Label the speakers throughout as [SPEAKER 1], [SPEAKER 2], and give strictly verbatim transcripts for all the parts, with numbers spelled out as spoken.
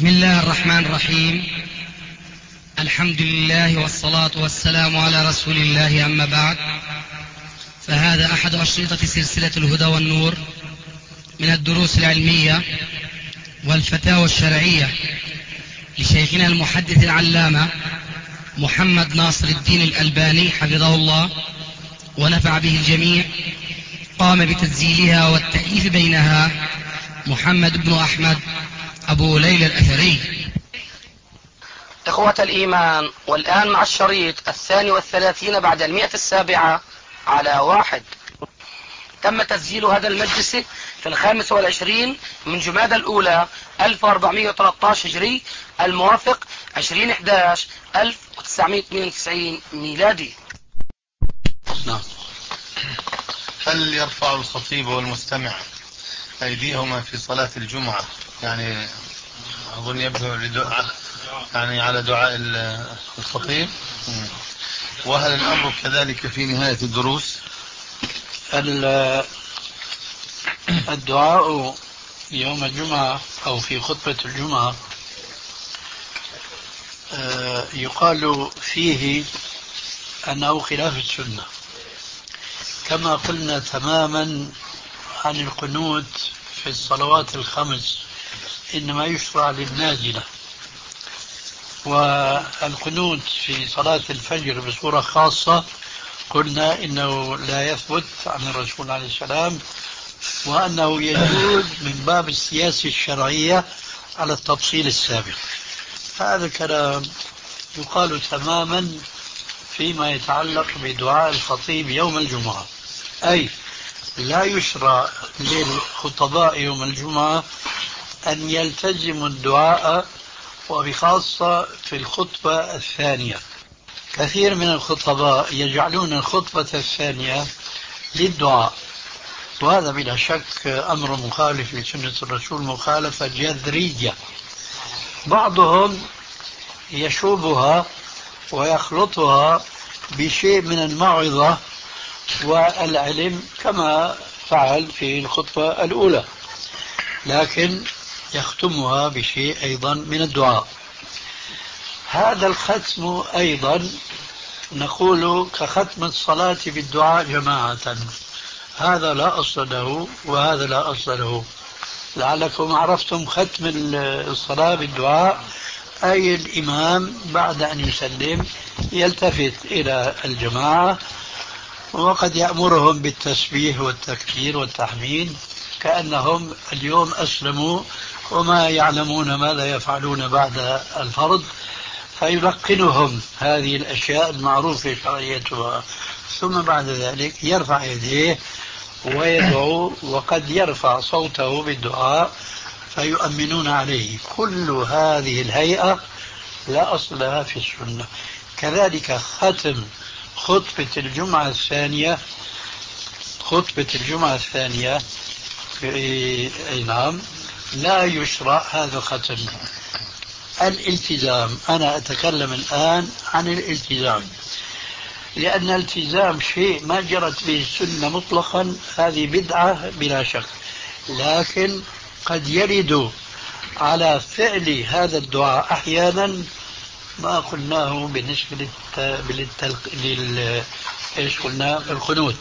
[SPEAKER 1] بسم الله الرحمن الرحيم. الحمد لله والصلاة والسلام على رسول الله، أما بعد، فهذا أحد أشرطة سلسلة الهدى والنور من الدروس العلمية والفتاوى الشرعية لشيخنا المحدث العلامة محمد ناصر الدين الألباني حفظه الله ونفع به الجميع. قام بتسجيلها والتأليف بينها محمد بن أحمد أبو ليلى الأثري.
[SPEAKER 2] إخوة الإيمان، والآن مع الشريط الثاني والثلاثين بعد المئة السابعة على واحد. تم تسجيل هذا المجلس في الخامس والعشرين من جمادى الأولى ألف وأربعمئة وثلاثة عشر هجري، الموافق عشرين أحد عشر ألف وتسعمئة واثنين وتسعين ميلادي.
[SPEAKER 3] نعم. هل يرفع الخطيب والمستمع أيديهما في صلاة الجمعة؟ يعني أظن يبدو لدعاء، يعني على دعاء الخطيب. وهل الأمر كذلك في نهاية الدروس؟
[SPEAKER 4] الدعاء يوم الجمعة أو في خطبة الجمعة يقال فيه أنه خلاف السنة، كما قلنا تماما عن القنوت في الصلوات الخمس، إنما يشرع للنازلة. والقنوت في صلاة الفجر بصورة خاصة قلنا إنه لا يثبت عن الرسول عليه السلام، وأنه يجوز من باب السياسة الشرعية على التفصيل السابق. هذا الكلام يقال تماما فيما يتعلق بدعاء الخطيب يوم الجمعة، أي لا يشرع للخطباء يوم الجمعة أن يلتزموا الدعاء، وبخاصة في الخطبة الثانية. كثير من الخطباء يجعلون الخطبة الثانية للدعاء، وهذا بلا شك أمر مخالف لسنة الرسول مخالفة جذرية. بعضهم يشوبها ويخلطها بشيء من الموعظة والعلم كما فعل في الخطبة الأولى، لكن يختمها بشيء أيضا من الدعاء. هذا الختم أيضا نقول كختم الصلاة بالدعاء جماعة، هذا لا أصل له وهذا لا أصل له. لعلكم عرفتم ختم الصلاة بالدعاء، أي الإمام بعد أن يسلم يلتفت إلى الجماعة وقد يأمرهم بالتسبيح والتكبير والتحميد كأنهم اليوم أسلموا وما يعلمون ماذا يفعلون بعد الفرض، فيلقنهم هذه الأشياء المعروفة شرعيتها، ثم بعد ذلك يرفع يديه ويدعو، وقد يرفع صوته بالدعاء فيؤمنون عليه. كل هذه الهيئة لا أصل لها في السنة. كذلك ختم خطبة الجمعة الثانية، خطبة الجمعة الثانية في نعم لا يشرع هذا الختم. الالتزام، أنا أتكلم الآن عن الالتزام، لأن الالتزام شيء ما جرت به السنة مطلقا، هذه بدعة بلا شك، لكن قد يرد على فعل هذا الدعاء أحيانا ما قلناه بالنسبة للتلق... لل... إيش قلنا القنوت.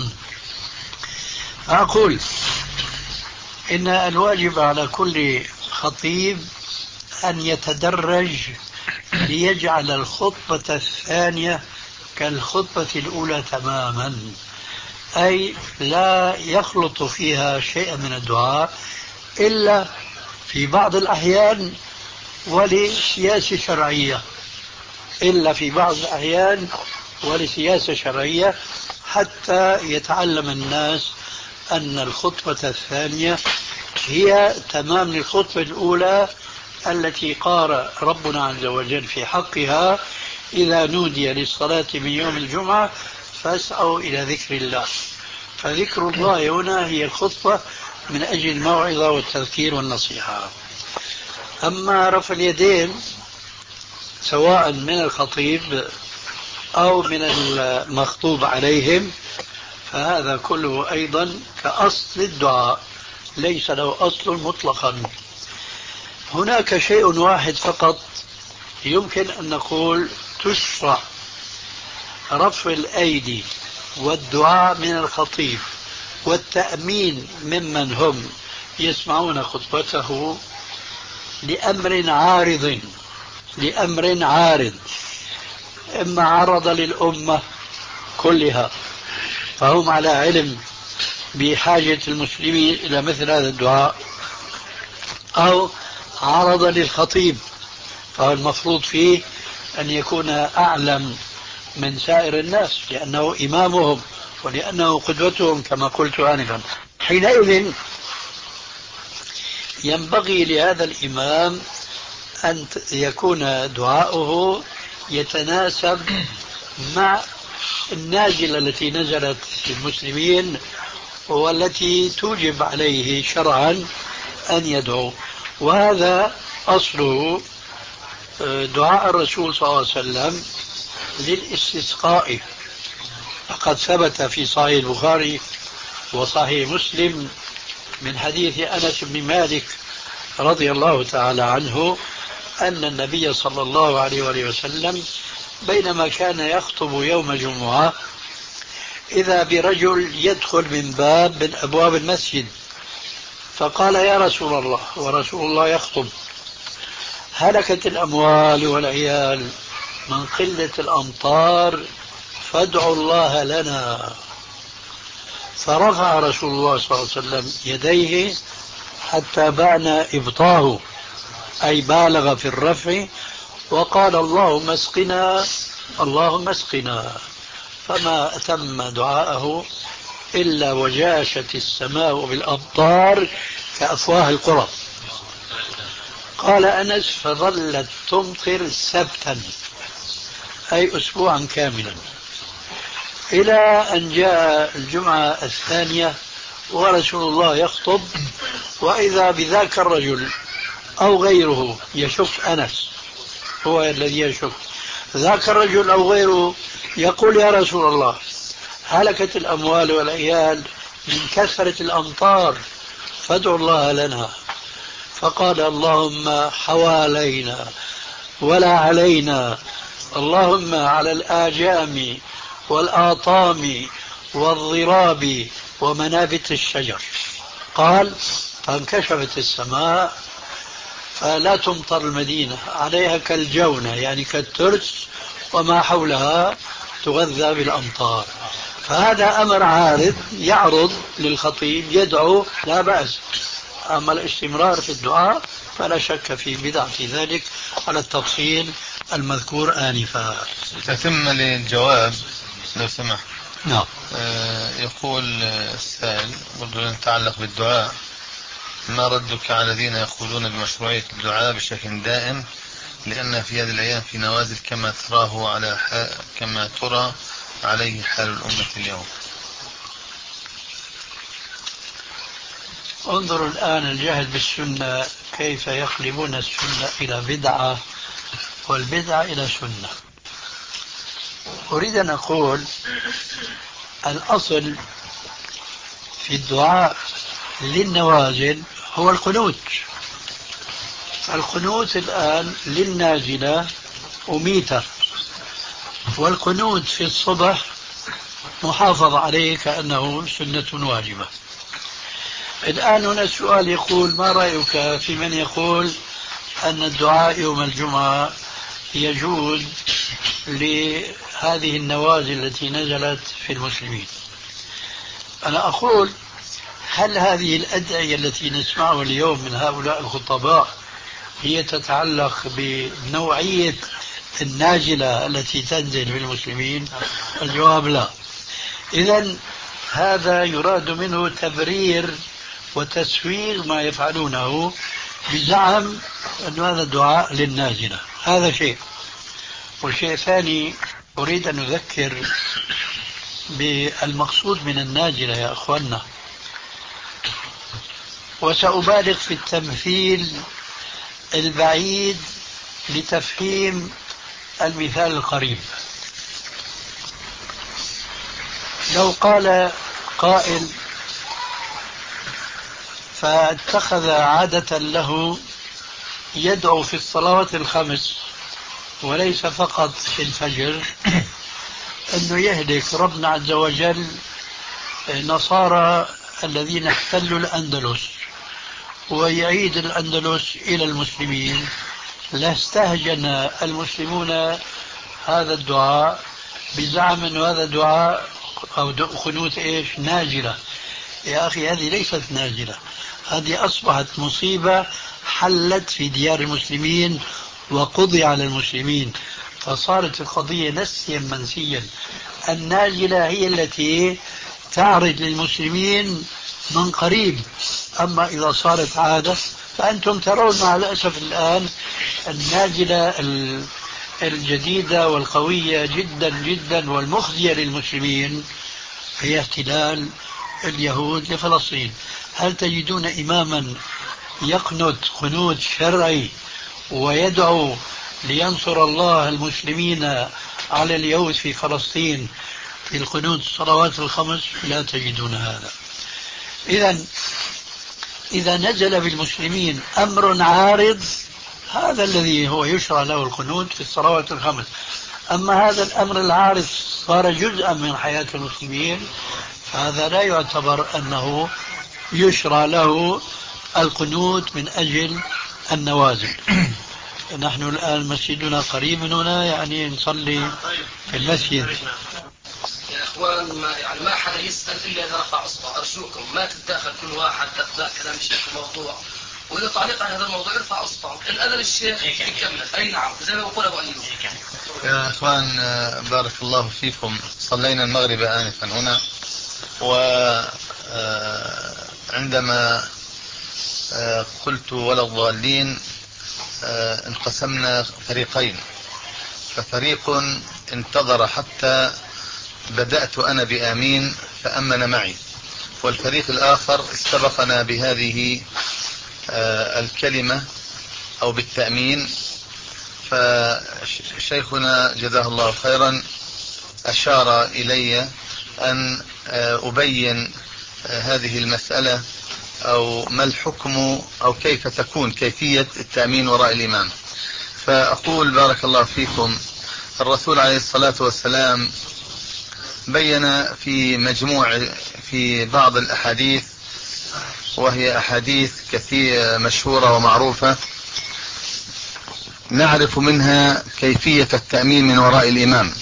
[SPEAKER 4] أقول إن الواجب على كل خطيب أن يتدرج ليجعل الخطبة الثانية كالخطبة الأولى تماما، أي لا يخلط فيها شيئا من الدعاء إلا في بعض الأحيان ولسياسة شرعية، إلا في بعض الأحيان ولسياسة شرعية، حتى يتعلم الناس أن الخطبة الثانية هي تمام الخطبة الأولى التي قال ربنا عز وجل في حقها: إذا نودي للصلاة من يوم الجمعة فاسعوا إلى ذكر الله. فذكر الله هنا هي الخطبة من أجل الموعظة والتذكير والنصيحة. أما رفع اليدين سواء من الخطيب أو من المخطوب عليهم فهذا كله أيضا كأصل الدعاء، ليس له أصل مطلقا. هناك شيء واحد فقط يمكن أن نقول تشرع رفع الأيدي والدعاء من الخطيب والتأمين ممن هم يسمعون خطبته لأمر عارض لأمر عارض إما عرض للأمة كلها فهم على علم بحاجة المسلمين إلى مثل هذا الدعاء، أو عرض للخطيب فالمفروض فيه أن يكون أعلم من سائر الناس لأنه إمامهم ولأنه قدوتهم كما قلت آنفا. حينئذ ينبغي لهذا الإمام أن يكون دعاؤه يتناسب مع النازلة التي نزلت في المسلمين والتي توجب عليه شرعا أن يدعو، وهذا أصله دعاء الرسول صلى الله عليه وسلم للاستسقاء، فقد ثبت في صحيح البخاري وصحيح مسلم من حديث أنس بن مالك رضي الله تعالى عنه أن النبي صلى الله عليه وآله وسلم بينما كان يخطب يوم جمعة إذا برجل يدخل من باب من أبواب المسجد فقال يا رسول الله، ورسول الله يخطب: هلكت الأموال والعيال من قلة الأمطار فادعوا الله لنا. فرفع رسول الله صلى الله عليه وسلم يديه حتى بان إبطاه أي بالغ في الرفع وقال اللهم اسقنا اللهم اسقنا، فما أتم دعاءه إلا وجاشت السماء بالأمطار كأفواه القرى. قال أنس فظلت تمطر سبتا أي أسبوعا كاملا إلى أن جاء الجمعة الثانية ورسول الله يخطب وإذا بذاك الرجل أو غيره يشك أنس هو الذي يشك ذاك الرجل أو غيره يقول يا رسول الله هلكت الأموال والعيال من كثرة الأمطار فادعوا الله لنا. فقال اللهم حوالينا ولا علينا، اللهم على الآجام والآطام والضراب ومنابت الشجر. قال فانكشفت السماء فلا تمطر المدينة، عليها كالجونة يعني كالترس وما حولها تغذى بالأمطار. فهذا أمر عارض يعرض للخطيب يدعو لا بأس، أما الاستمرار في الدعاء فلا شك في بدعة ذلك على التفصيل المذكور آنفا.
[SPEAKER 3] تتم للجواب لو سمح.
[SPEAKER 4] نعم.
[SPEAKER 3] آه يقول السائل برضو يتعلق بالدعاء: ما ردك على الذين يقولون بمشروعية الدعاء بشكل دائم لأن في هذه الأيام في نوازل كما تراه على كما ترى عليه حال الأمة اليوم؟
[SPEAKER 4] انظروا الآن الجهل بالسنة كيف يقلبون السنة إلى بدعة والبدعة إلى سنة. أريد أن أقول الأصل في الدعاء للنوازل هو القنوت. القنوت الآن للنازلة أميتة، والقنوت في الصبح محافظ عليه كأنه سنة واجبة. الآن هنا السؤال يقول ما رأيك في من يقول أن الدعاء يوم الجمعة يجوز لهذه النوازل التي نزلت في المسلمين؟ أنا أقول هل هذه الأدعية التي نسمعها اليوم من هؤلاء الخطباء هي تتعلق بنوعية النازلة التي تنزل بالمسلمين؟ الجواب لا. إذن هذا يراد منه تبرير وتسويغ ما يفعلونه بزعم أن هذا الدعاء للنازلة. هذا شيء. والشيء الثاني أريد أن أذكر بالمقصود من النازلة يا أخوانا، وسأبالغ في التمثيل البعيد لتفهيم المثال القريب. لو قال قائل فاتخذ عادة له يدعو في الصلوات الخمس وليس فقط في الفجر أنه يهلك ربنا عز وجل نصارى الذين احتلوا الأندلس ويعيد الأندلس إلى المسلمين، لاستهجن المسلمون هذا الدعاء بزعم أن هذا دعاء أو قنوت إيش ناجلة. يا أخي هذه ليست ناجلة، هذه أصبحت مصيبة حلت في ديار المسلمين وقضي على المسلمين، فصارت القضية نسيا منسيا. الناجلة هي التي تعرض للمسلمين من قريب، أما إذا صارت عادة فأنتم ترون مع الأسف الآن الناجلة الجديدة والقوية جدا جدا والمخزية للمسلمين هي احتلال اليهود لفلسطين. هل تجدون إماما يقنت قنوت شرعي ويدعو لينصر الله المسلمين على اليهود في فلسطين في القنوت الصلوات الخمس؟ لا تجدون هذا. إذا إذا نزل بالمسلمين أمر عارض هذا الذي هو يشرع له القنوت في الصلوات الخمس. أما هذا الأمر العارض صار جزءا من حياة المسلمين هذا لا يعتبر أنه يشرع له القنوت من أجل النوازل. نحن الآن مسجدنا قريب من هنا، يعني نصلي في المسجد.
[SPEAKER 2] يا اخوان ما يعني ما حدا يسال الا اذا رفع اصبع، ارجوكم ما تتداخل كل واحد اثناء كلام الشيخ في الموضوع، واذا تعليق على هذا الموضوع يرفع اصبعه، ان اذن الشيخ يكمل. اي نعم زي ما بقول ابو ايوب.
[SPEAKER 3] يا اخوان بارك الله فيكم، صلينا المغرب انفا هنا، وعندما قلت ولا الضالين انقسمنا فريقين، ففريق انتظر حتى بدأت أنا بآمين فأمن معي، والفريق الآخر استبقنا بهذه الكلمة أو بالتأمين. فشيخنا جزاه الله خيرا أشار إلي أن أبين هذه المسألة أو ما الحكم أو كيف تكون كيفية التأمين وراء الإمام. فأقول بارك الله فيكم، الرسول عليه الصلاة والسلام بين في مجموع في بعض الأحاديث، وهي أحاديث كثيرة مشهورة ومعروفة، نعرف منها كيفية التأمين من وراء الإمام.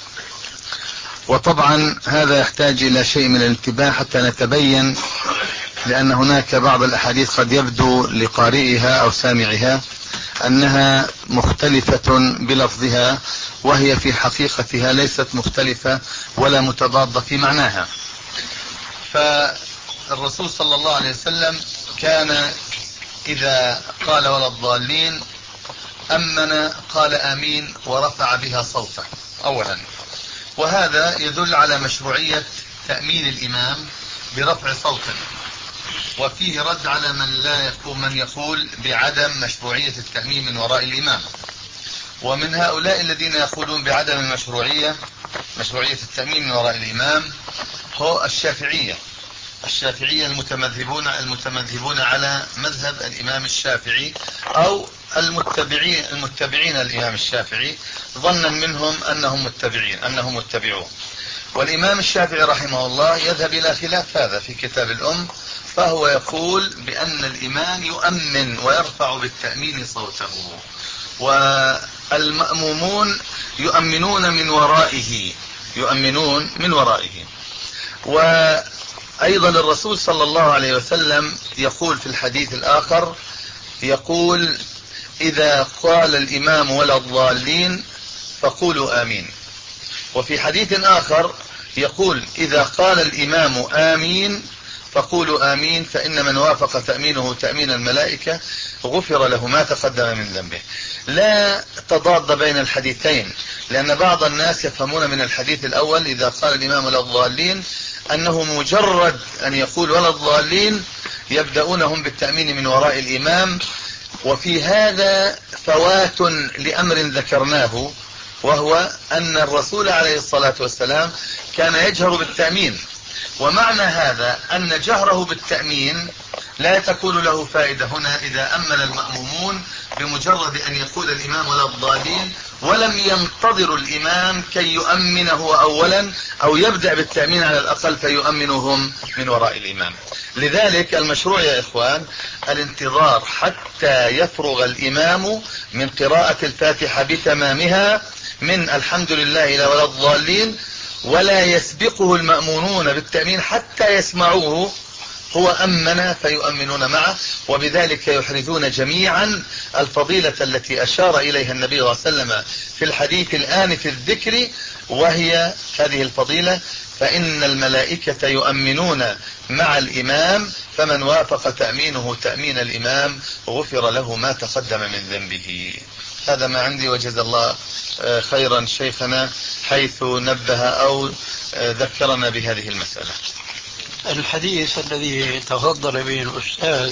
[SPEAKER 3] وطبعا هذا يحتاج إلى شيء من الانتباه حتى نتبين، لأن هناك بعض الأحاديث قد يبدو لقارئها أو سامعها أنها مختلفة بلفظها، وهي في حقيقتها ليست مختلفة ولا متضادة في معناها. فالرسول صلى الله عليه وسلم كان إذا قال ولا الضالين أمن قال آمين ورفع بها صوته أولا، وهذا يدل على مشروعية تأمين الإمام برفع صوته، وفيه رد على من لا يقول من يقول بعدم مشروعية التأمين من وراء الإمام. ومن هؤلاء الذين يقولون بعدم المشروعية مشروعية التأمين من وراء الإمام هو الشافعية الشافعية المتمذهبون المتمذهبون على مذهب الإمام الشافعي، أو المتبعين المتبعين الإمام الشافعي ظنا منهم أنهم متبعين أنهم متبعون. والإمام الشافعي رحمه الله يذهب إلى خلاف هذا في كتاب الأم، فهو يقول بأن الإمام يؤمن ويرفع بالتأمين صوته، والمأمومون يؤمنون من ورائه يؤمنون من ورائه. وأيضا الرسول صلى الله عليه وسلم يقول في الحديث الآخر، يقول إذا قال الإمام ولا الضالين فقولوا آمين. وفي حديث آخر يقول إذا قال الإمام آمين فقولوا آمين، فإن من وافق تأمينه تأمين الملائكة غفر له ما تقدم من ذنبه. لا تضاد بين الحديثين، لأن بعض الناس يفهمون من الحديث الأول إذا قال الإمام ولا الضالين أنه مجرد أن يقول ولا الضالين يبدأونهم بالتأمين من وراء الإمام. وفي هذا فوات لأمر ذكرناه، وهو أن الرسول عليه الصلاة والسلام كان يجهر بالتأمين، ومعنى هذا أن جهره بالتأمين لا تكون له فائدة هنا إذا أمن المأمومون بمجرد أن يقول الإمام ولا الضالين، ولم ينتظروا الإمام كي يؤمنه أولا أو يبدأ بالتأمين على الأقل فيؤمنهم من وراء الإمام. لذلك المشروع يا إخوان الانتظار حتى يفرغ الإمام من قراءة الفاتحة بتمامها من الحمد لله إلى ولا الضالين، ولا يسبقه المأمونون بالتأمين حتى يسمعوه، هو أمن فيؤمنون معه، وبذلك يحرزون جميعا الفضيلة التي أشار إليها النبي صلى الله عليه وسلم في الحديث الآن في الذكر، وهي هذه الفضيلة: فإن الملائكة يؤمنون مع الإمام، فمن وافق تأمينه تأمين الإمام غفر له ما تقدم من ذنبه. هذا ما عندي، وجزا الله خيرا شيخنا حيث نبه أو ذكرنا بهذه المسألة.
[SPEAKER 4] الحديث الذي تفضل به الأستاذ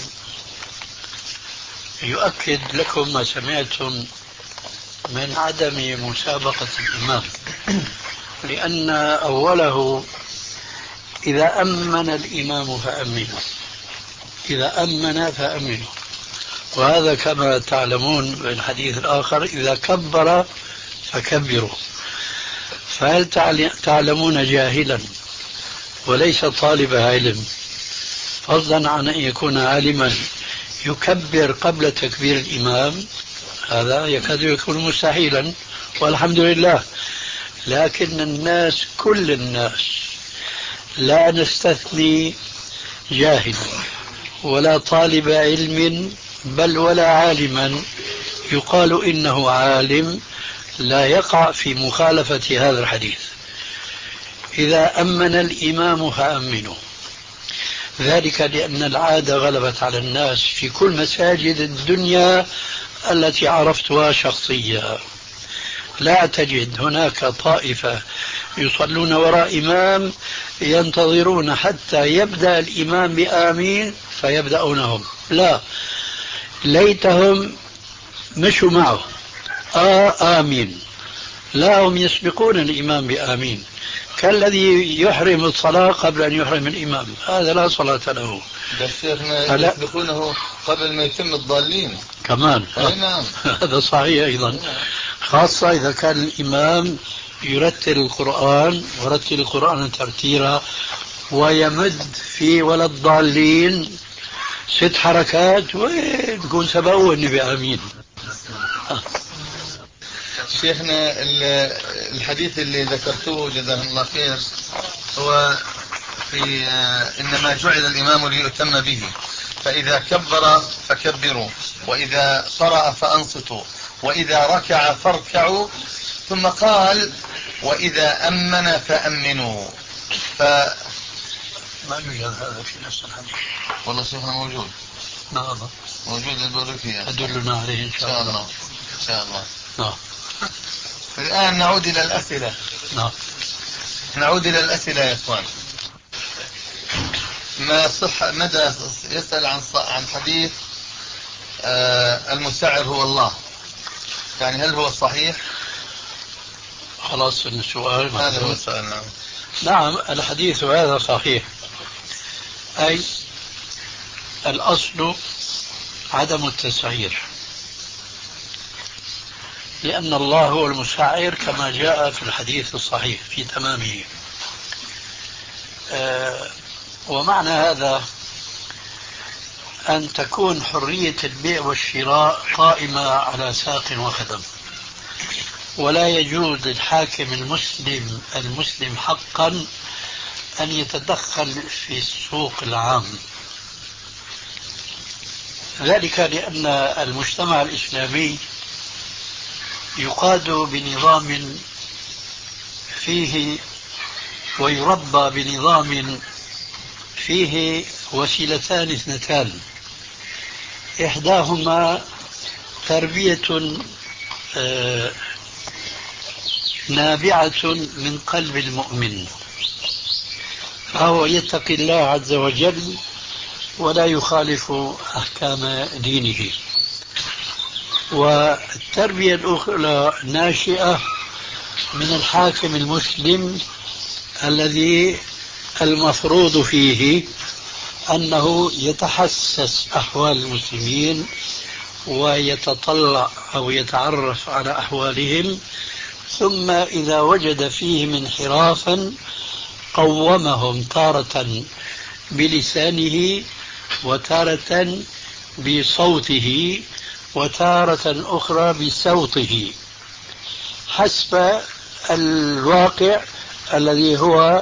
[SPEAKER 4] يؤكد لكم ما سمعتم من عدم مسابقة الإمام، لأن أوله إذا أمن الإمام فأمنوا، إذا أمن فأمنوا، وهذا كما تعلمون في الحديث الآخر إذا كبر فكبروا. فهل تعلمون جاهلا وليس طالب علم، فضلا عن أن يكون عالما، يكبر قبل تكبير الإمام؟ هذا يكاد يكون مستحيلا، والحمد لله. لكن الناس كل الناس لا نستثني جاهل ولا طالب علم بل ولا عالما يقال إنه عالم لا يقع في مخالفة هذا الحديث. إذا أمن الإمام فأمنوا، ذلك لأن العادة غلبت على الناس في كل مساجد الدنيا التي عرفتها شخصيا. لا تجد هناك طائفة يصلون وراء إمام ينتظرون حتى يبدأ الإمام بآمين فيبدأونهم، لا، ليتهم مشوا معه آه آمين، لا، هم يسبقون الإمام بآمين، كالذي يحرم الصلاة قبل أن يحرم الإمام، هذا لا صلاة له.
[SPEAKER 3] بس شيخنا يسبقونه قبل ما يتم الضالين
[SPEAKER 4] كمان.
[SPEAKER 3] نعم.
[SPEAKER 4] هذا صحيح أيضا، خاصة إذا كان الإمام يرتل القرآن ورتل القرآن ترتيلا ويمد في ولا الضالين ست حركات ويكون سبقوني بآمين.
[SPEAKER 3] شيخنا الحديث اللي ذكرته جزاه الله خير هو في إنما جعل الإمام ليؤتم به، فإذا كبر فكبروا، وإذا قرأ فأنصتوا، وإذا ركع فاركعوا، ثم قال وإذا أمن فأمنوا. ف
[SPEAKER 4] ما يوجد هذا في نفس الحديث.
[SPEAKER 3] والله شيخنا موجود.
[SPEAKER 4] نعم
[SPEAKER 3] موجود البركية.
[SPEAKER 4] أدلنا عليه إن شاء الله.
[SPEAKER 3] إن شاء الله.
[SPEAKER 4] نعم.
[SPEAKER 3] الآن نعود إلى الأسئلة.
[SPEAKER 4] نعم.
[SPEAKER 3] نعود إلى الأسئلة يا إخوان. ما صح مدى يسأل عن عن حديث آه المسعر هو الله، يعني هل هو صحيح؟
[SPEAKER 4] خلاص السؤال
[SPEAKER 3] هذا هو السؤال. نعم.
[SPEAKER 4] نعم الحديث هذا صحيح، أي الأصل عدم التسعير، لأن الله هو المسعر كما جاء في الحديث الصحيح في تمامه. آه ومعنى هذا أن تكون حرية البيع والشراء قائمة على ساق وخدم، ولا يجوز للحاكم المسلم المسلم حقا أن يتدخل في السوق العام، ذلك لأن المجتمع الإسلامي يقاد بنظام فيه ويربى بنظام فيه وسيلتان اثنتان، إحداهما تربية نابعة من قلب المؤمن، فهو يتقي الله عز وجل ولا يخالف أحكام دينه، والتربية الأخرى ناشئة من الحاكم المسلم الذي المفروض فيه أنه يتحسس أحوال المسلمين ويتطلع أو يتعرف على أحوالهم، ثم إذا وجد فيهم انحرافا قومهم تارة بلسانه وتارة بصوته وتارة أخرى بصوته حسب الواقع الذي هو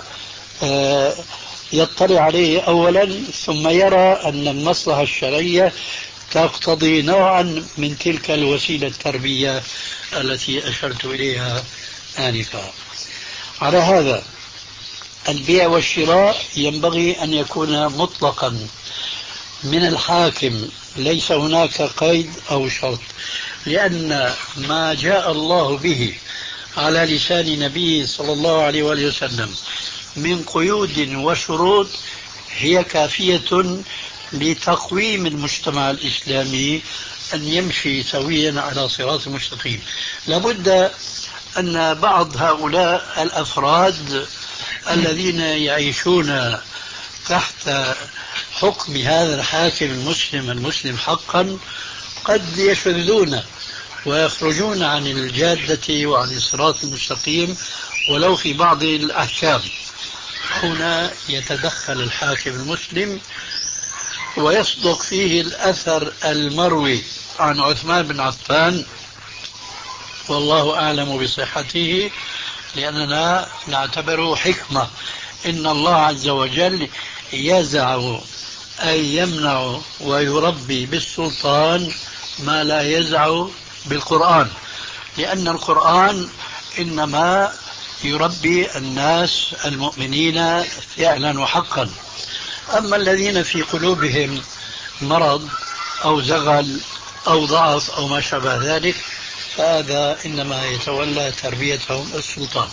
[SPEAKER 4] يطلع عليه أولا، ثم يرى أن المصلحة الشرعية تقتضي نوعا من تلك الوسيلة التربية التي أشرت إليها آنفا. على هذا البيع والشراء ينبغي أن يكون مطلقا من الحاكم، ليس هناك قيد أو شرط، لأن ما جاء الله به على لسان نبيه صلى الله عليه وآله وسلم من قيود وشروط هي كافية لتقويم المجتمع الإسلامي أن يمشي سويا على صراط مستقيم. لابد أن بعض هؤلاء الأفراد الذين يعيشون تحت حكم هذا الحاكم المسلم المسلم حقا قد يشذون ويخرجون عن الجادة وعن الصراط المستقيم ولو في بعض الأحكام. هنا يتدخل الحاكم المسلم ويصدق فيه الأثر المروي عن عثمان بن عفان، والله أعلم بصحته، لأننا نعتبره حكمة. إن الله عز وجل يزع أي يمنع ويربي بالسلطان ما لا يزع بالقرآن، لأن القرآن إنما يربي الناس المؤمنين فعلا وحقا. أما الذين في قلوبهم مرض أو زغل أو ضعف أو ما شابه ذلك فهذا إنما يتولى تربيتهم السلطان.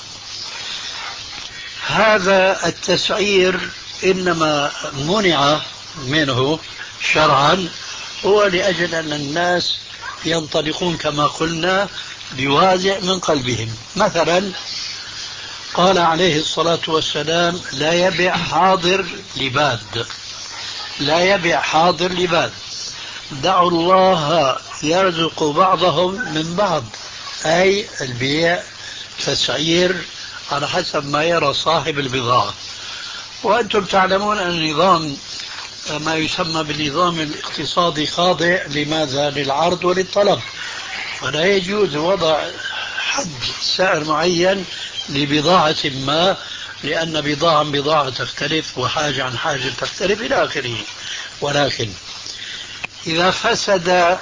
[SPEAKER 4] هذا التسعير إنما منع منه شرعا هو لأجل أن الناس ينطلقون كما قلنا بوازع من قلبهم. مثلا قال عليه الصلاة والسلام لا يبيع حاضر لباد، لا يبيع حاضر لباد، دعوا الله يرزق بعضهم من بعض، أي البيع تسعير على حسب ما يرى صاحب البضاعة. وأنتم تعلمون أن النظام ما يسمى بالنظام الاقتصادي خاضع لماذا؟ للعرض وللطلب، فلا يجوز وضع حد سعر معين لبضاعة ما، لأن بضاعة عن بضاعة تختلف وحاجة عن حاجة تختلف إلى آخره. ولكن إذا فسد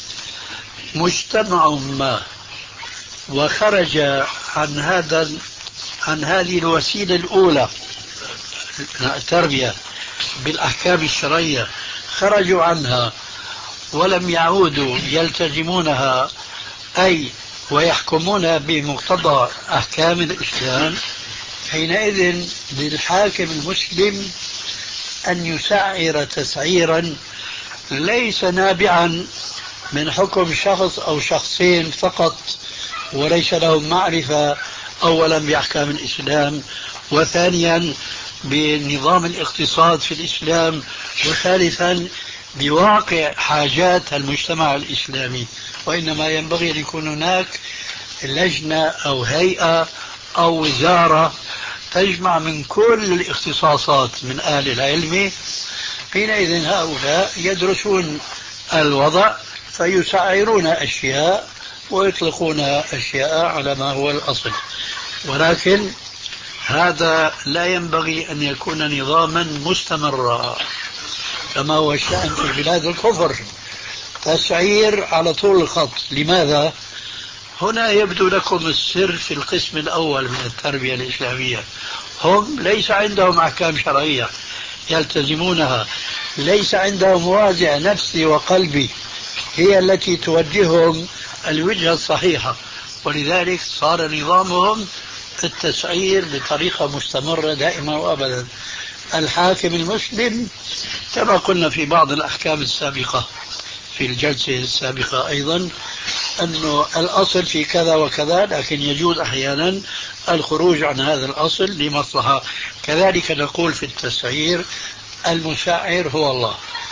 [SPEAKER 4] مجتمع ما وخرج عن هذا عن هذه الوسيلة الأولى التربية بالأحكام الشرعية، خرجوا عنها ولم يعودوا يلتزمونها أي ويحكمون بمقتضى أحكام الإسلام، حينئذ للحاكم المسلم أن يسعر تسعيرا ليس نابعا من حكم شخص أو شخصين فقط وليس لهم معرفة أولا بأحكام الإسلام، وثانيا بنظام الاقتصاد في الإسلام، وثالثا بواقع حاجات المجتمع الإسلامي. وإنما ينبغي أن يكون هناك لجنة أو هيئة أو وزارة تجمع من كل الاختصاصات من أهل العلم. حينئذ هؤلاء يدرسون الوضع فيسعرون أشياء ويطلقون أشياء على ما هو الأصل. ولكن هذا لا ينبغي أن يكون نظاما مستمرا كما هو الشأن في بلاد الكفر، تسعير على طول الخط. لماذا؟ هنا يبدو لكم السر في القسم الأول من التربية الإسلامية. هم ليس عندهم أحكام شرعية يلتزمونها، ليس عندهم وازع نفسي وقلبي هي التي توجههم الوجهة الصحيحة، ولذلك صار نظامهم التسعير بطريقة مستمرة دائما وأبدا. الحاكم المسلم كما قلنا في بعض الأحكام السابقة في الجلسة السابقة أيضا أنه الأصل في كذا وكذا، لكن يجوز أحيانا الخروج عن هذا الأصل لمصلحة. كذلك نقول في التسعير المسعر هو الله،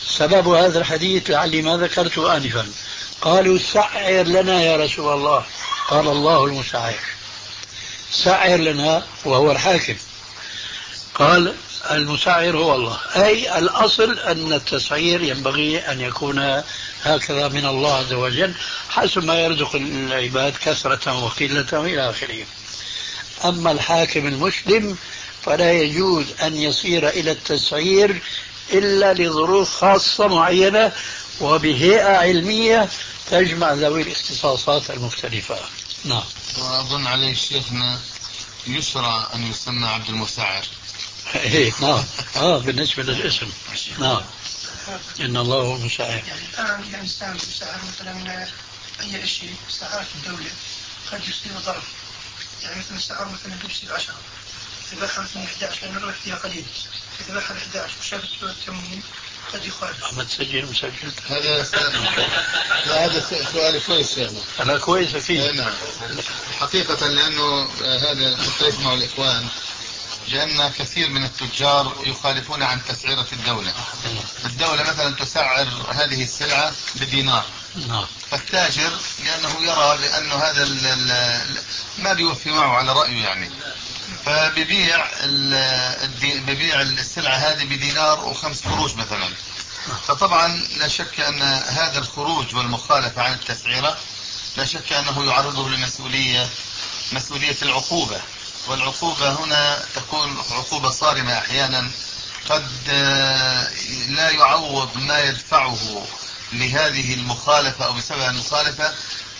[SPEAKER 4] سبب هذا الحديث لعلي ما ذكرت آنفا، قالوا سعر لنا يا رسول الله، قال الله المسعر، سعر لنا وهو الحاكم، قال المسعر هو الله. أي الأصل أن التسعير ينبغي أن يكون هكذا من الله عز وجل حسب ما يرزق العباد كثرة وقلة إلى آخره. أما الحاكم المسلم فلا يجوز أن يصير إلى التسعير إلا لظروف خاصة معينة وبهيئة علمية تجمع ذوي الاختصاصات المختلفة. نعم.
[SPEAKER 3] وأظن عليه شيخنا يسرى أن يسمى عبد المسعر.
[SPEAKER 4] إيه نعم. آه بالنسبة للاسم نعم. إن الله هو المسعر.
[SPEAKER 5] يعني الآن الإنسان يسعر مثلا أي شيء سعر في الدولة قد يصير ضرر، يعني مثلا سعر مثلا بيبسي بعشرة تباعها مثلا إحدى عشر لأن الربح فيها قليل، تباعها إحدى عشر وشافت التموين قد يخالف.
[SPEAKER 4] أما تسجل مسجل
[SPEAKER 3] هذا هذا سؤال كويس يعني.
[SPEAKER 4] أنا كويس فيه.
[SPEAKER 3] نعم حقيقة لأنه هذا كنت أسمع الإخوان لأن كثير من التجار يخالفون عن تسعيرة الدولة. الدولة مثلا تسعر هذه السلعة بدينار، فالتاجر لأنه يرى بأنه هذا ما بيوفي معه على رأيه يعني، فبيبيع ببيع السلعة هذه بدينار وخمس قروش مثلا. فطبعا لا شك أن هذا الخروج والمخالفة عن التسعيرة لا شك أنه يعرضه لمسؤولية مسؤولية العقوبة، والعقوبة هنا تكون عقوبة صارمة أحيانا قد لا يعوض ما يدفعه لهذه المخالفة أو بسبب المخالفة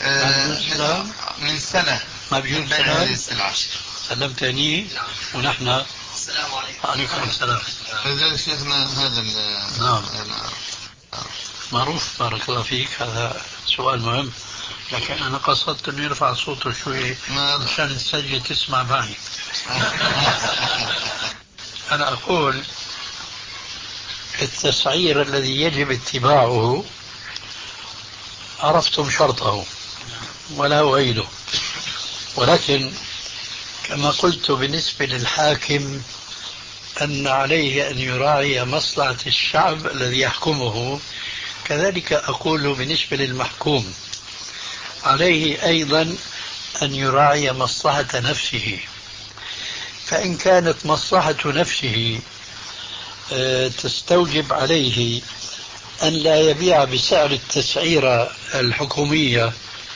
[SPEAKER 3] من سنة من بين هذه السلعة.
[SPEAKER 4] سلم تاني ونحن
[SPEAKER 2] السلام عليكم.
[SPEAKER 4] عليكم السلام.
[SPEAKER 3] فلذلك شيخنا هذا
[SPEAKER 4] نعم معروف. بارك الله فيك. هذا سؤال مهم، لكن أنا قصدت أنه يرفع صوته شوي عشان تسجل تسمع معي. أنا أقول التسعير الذي يجب اتباعه عرفتم شرطه ولا أعيده، ولكن كما قلت بالنسبة للحاكم أن عليه أن يراعي مصلحة الشعب الذي يحكمه، كذلك أقول بالنسبة للمحكوم عليه أيضا أن يراعي مصلحة نفسه. فإن كانت مصلحة نفسه تستوجب عليه أن لا يبيع بسعر التسعيرة الحكومية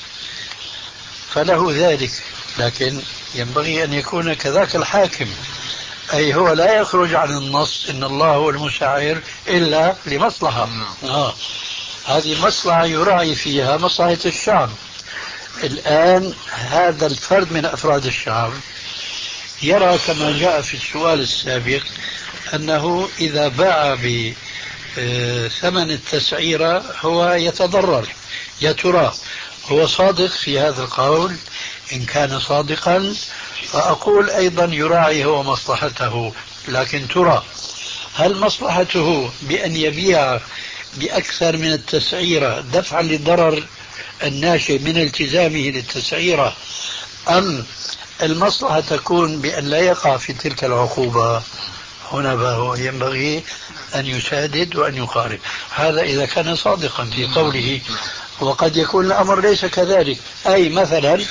[SPEAKER 4] فله ذلك، لكن ينبغي أن يكون كذاك الحاكم، أي هو لا يخرج عن النص إن الله هو المسعر إلا لمصلحة. آه. هذه مصلحة يراعي فيها مصلحة الشعب. الآن هذا الفرد من أفراد الشعب يرى كما جاء في السؤال السابق أنه إذا باع بثمن التسعيرة هو يتضرر. يا ترى هو صادق في هذا القول؟ إن كان صادقا فأقول أيضا يراعي هو مصلحته، لكن ترى هل مصلحته بأن يبيع بأكثر من التسعيرة دفعا للضرر الناشئ من التزامه للتسعيرة، أم المصلحة تكون بأن لا يقع في تلك العقوبة؟ هنا ينبغي أن يسادد وأن يقارب. هذا إذا كان صادقا في قوله، وقد يكون الأمر ليس كذلك. أي مثلا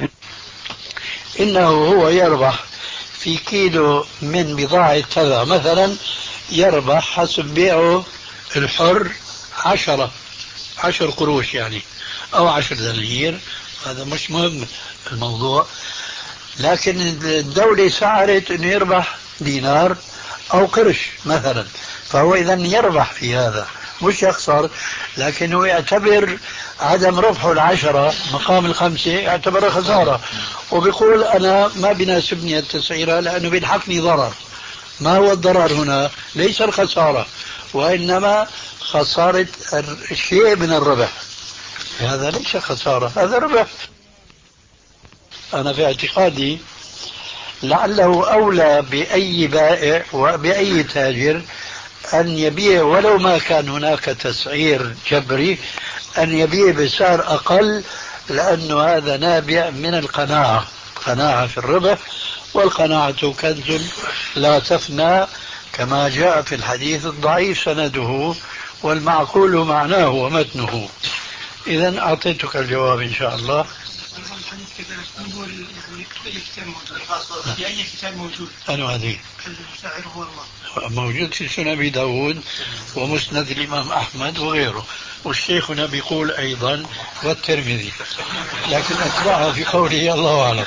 [SPEAKER 4] إنه هو يربح في كيلو من بضاعة كذا مثلا، يربح حسب بيعه الحر عشرة عشر قروش يعني أو عشر دنانير، هذا مش مهم الموضوع، لكن الدولة سعرت أنه يربح دينار أو قرش مثلا، فهو إذن يربح في هذا مش يخسر، لكنه يعتبر عدم ربحه العشرة مقام الخمسة يعتبر خسارة، وبيقول أنا ما بيناسبني التسعيرة لأنه بيلحقني ضرر. ما هو الضرر هنا؟ ليس الخسارة، وإنما خسارة الشيء من الربح. هذا ليس خسارة، هذا ربح. أنا في اعتقادي لعله أولى بأي بائع وبأي تاجر أن يبيع ولو ما كان هناك تسعير جبري، أن يبيع بسعر أقل، لأنه هذا نابع من القناعة، قناعة في الربح، والقناعة كنز لا تفنى كما جاء في الحديث الضعيف سنده والمعقول معناه ومتنه. إذا أعطيتك الجواب إن شاء الله.
[SPEAKER 5] الحديث كذلك نقول يعني أي كتاب موجود في أي كتاب موجود.
[SPEAKER 4] أنا هذه
[SPEAKER 5] الشاعر هو الله
[SPEAKER 4] موجود في سنن أبي داود ومسند الإمام أحمد وغيره، والشيخنا بيقول أيضا والترمذي، لكن أتبعها في قوله الله أعلم.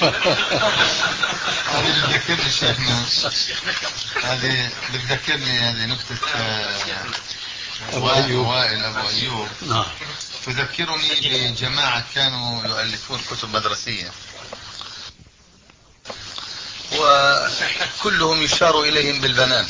[SPEAKER 3] هذه بتذكرني شيخنا، هذه بتذكرني هذه نكتة
[SPEAKER 4] أبو أيوب
[SPEAKER 3] وائل أبو أيوب.
[SPEAKER 4] نعم.
[SPEAKER 3] تذكرني بجماعة كانوا يؤلفون كتب مدرسية وكلهم يشار إليهم بالبنان،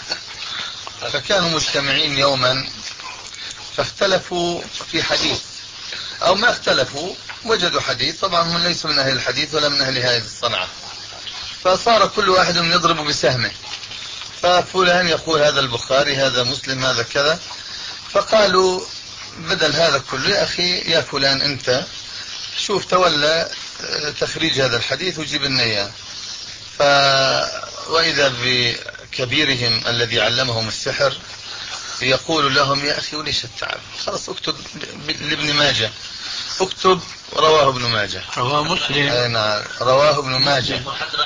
[SPEAKER 3] فكانوا مجتمعين يوما فاختلفوا في حديث أو ما اختلفوا، وجدوا حديث، طبعا هم ليسوا من أهل الحديث ولا من أهل هذه الصنعة، فصار كل واحد يضرب بسهمه، ففلان يقول هذا البخاري هذا مسلم هذا كذا، فقالوا بدل هذا كله يا أخي يا فلان أنت شوف تولى تخريج هذا الحديث وجيب لنا إياه. ف وإذا بكبيرهم الذي علمهم السحر يقول لهم يا أخي وليش التعب، خلاص اكتب لابن ماجه، اكتب رواه ابن ماجه.
[SPEAKER 4] رواه مسلم.
[SPEAKER 3] أي نعم رواه ابن ماجه.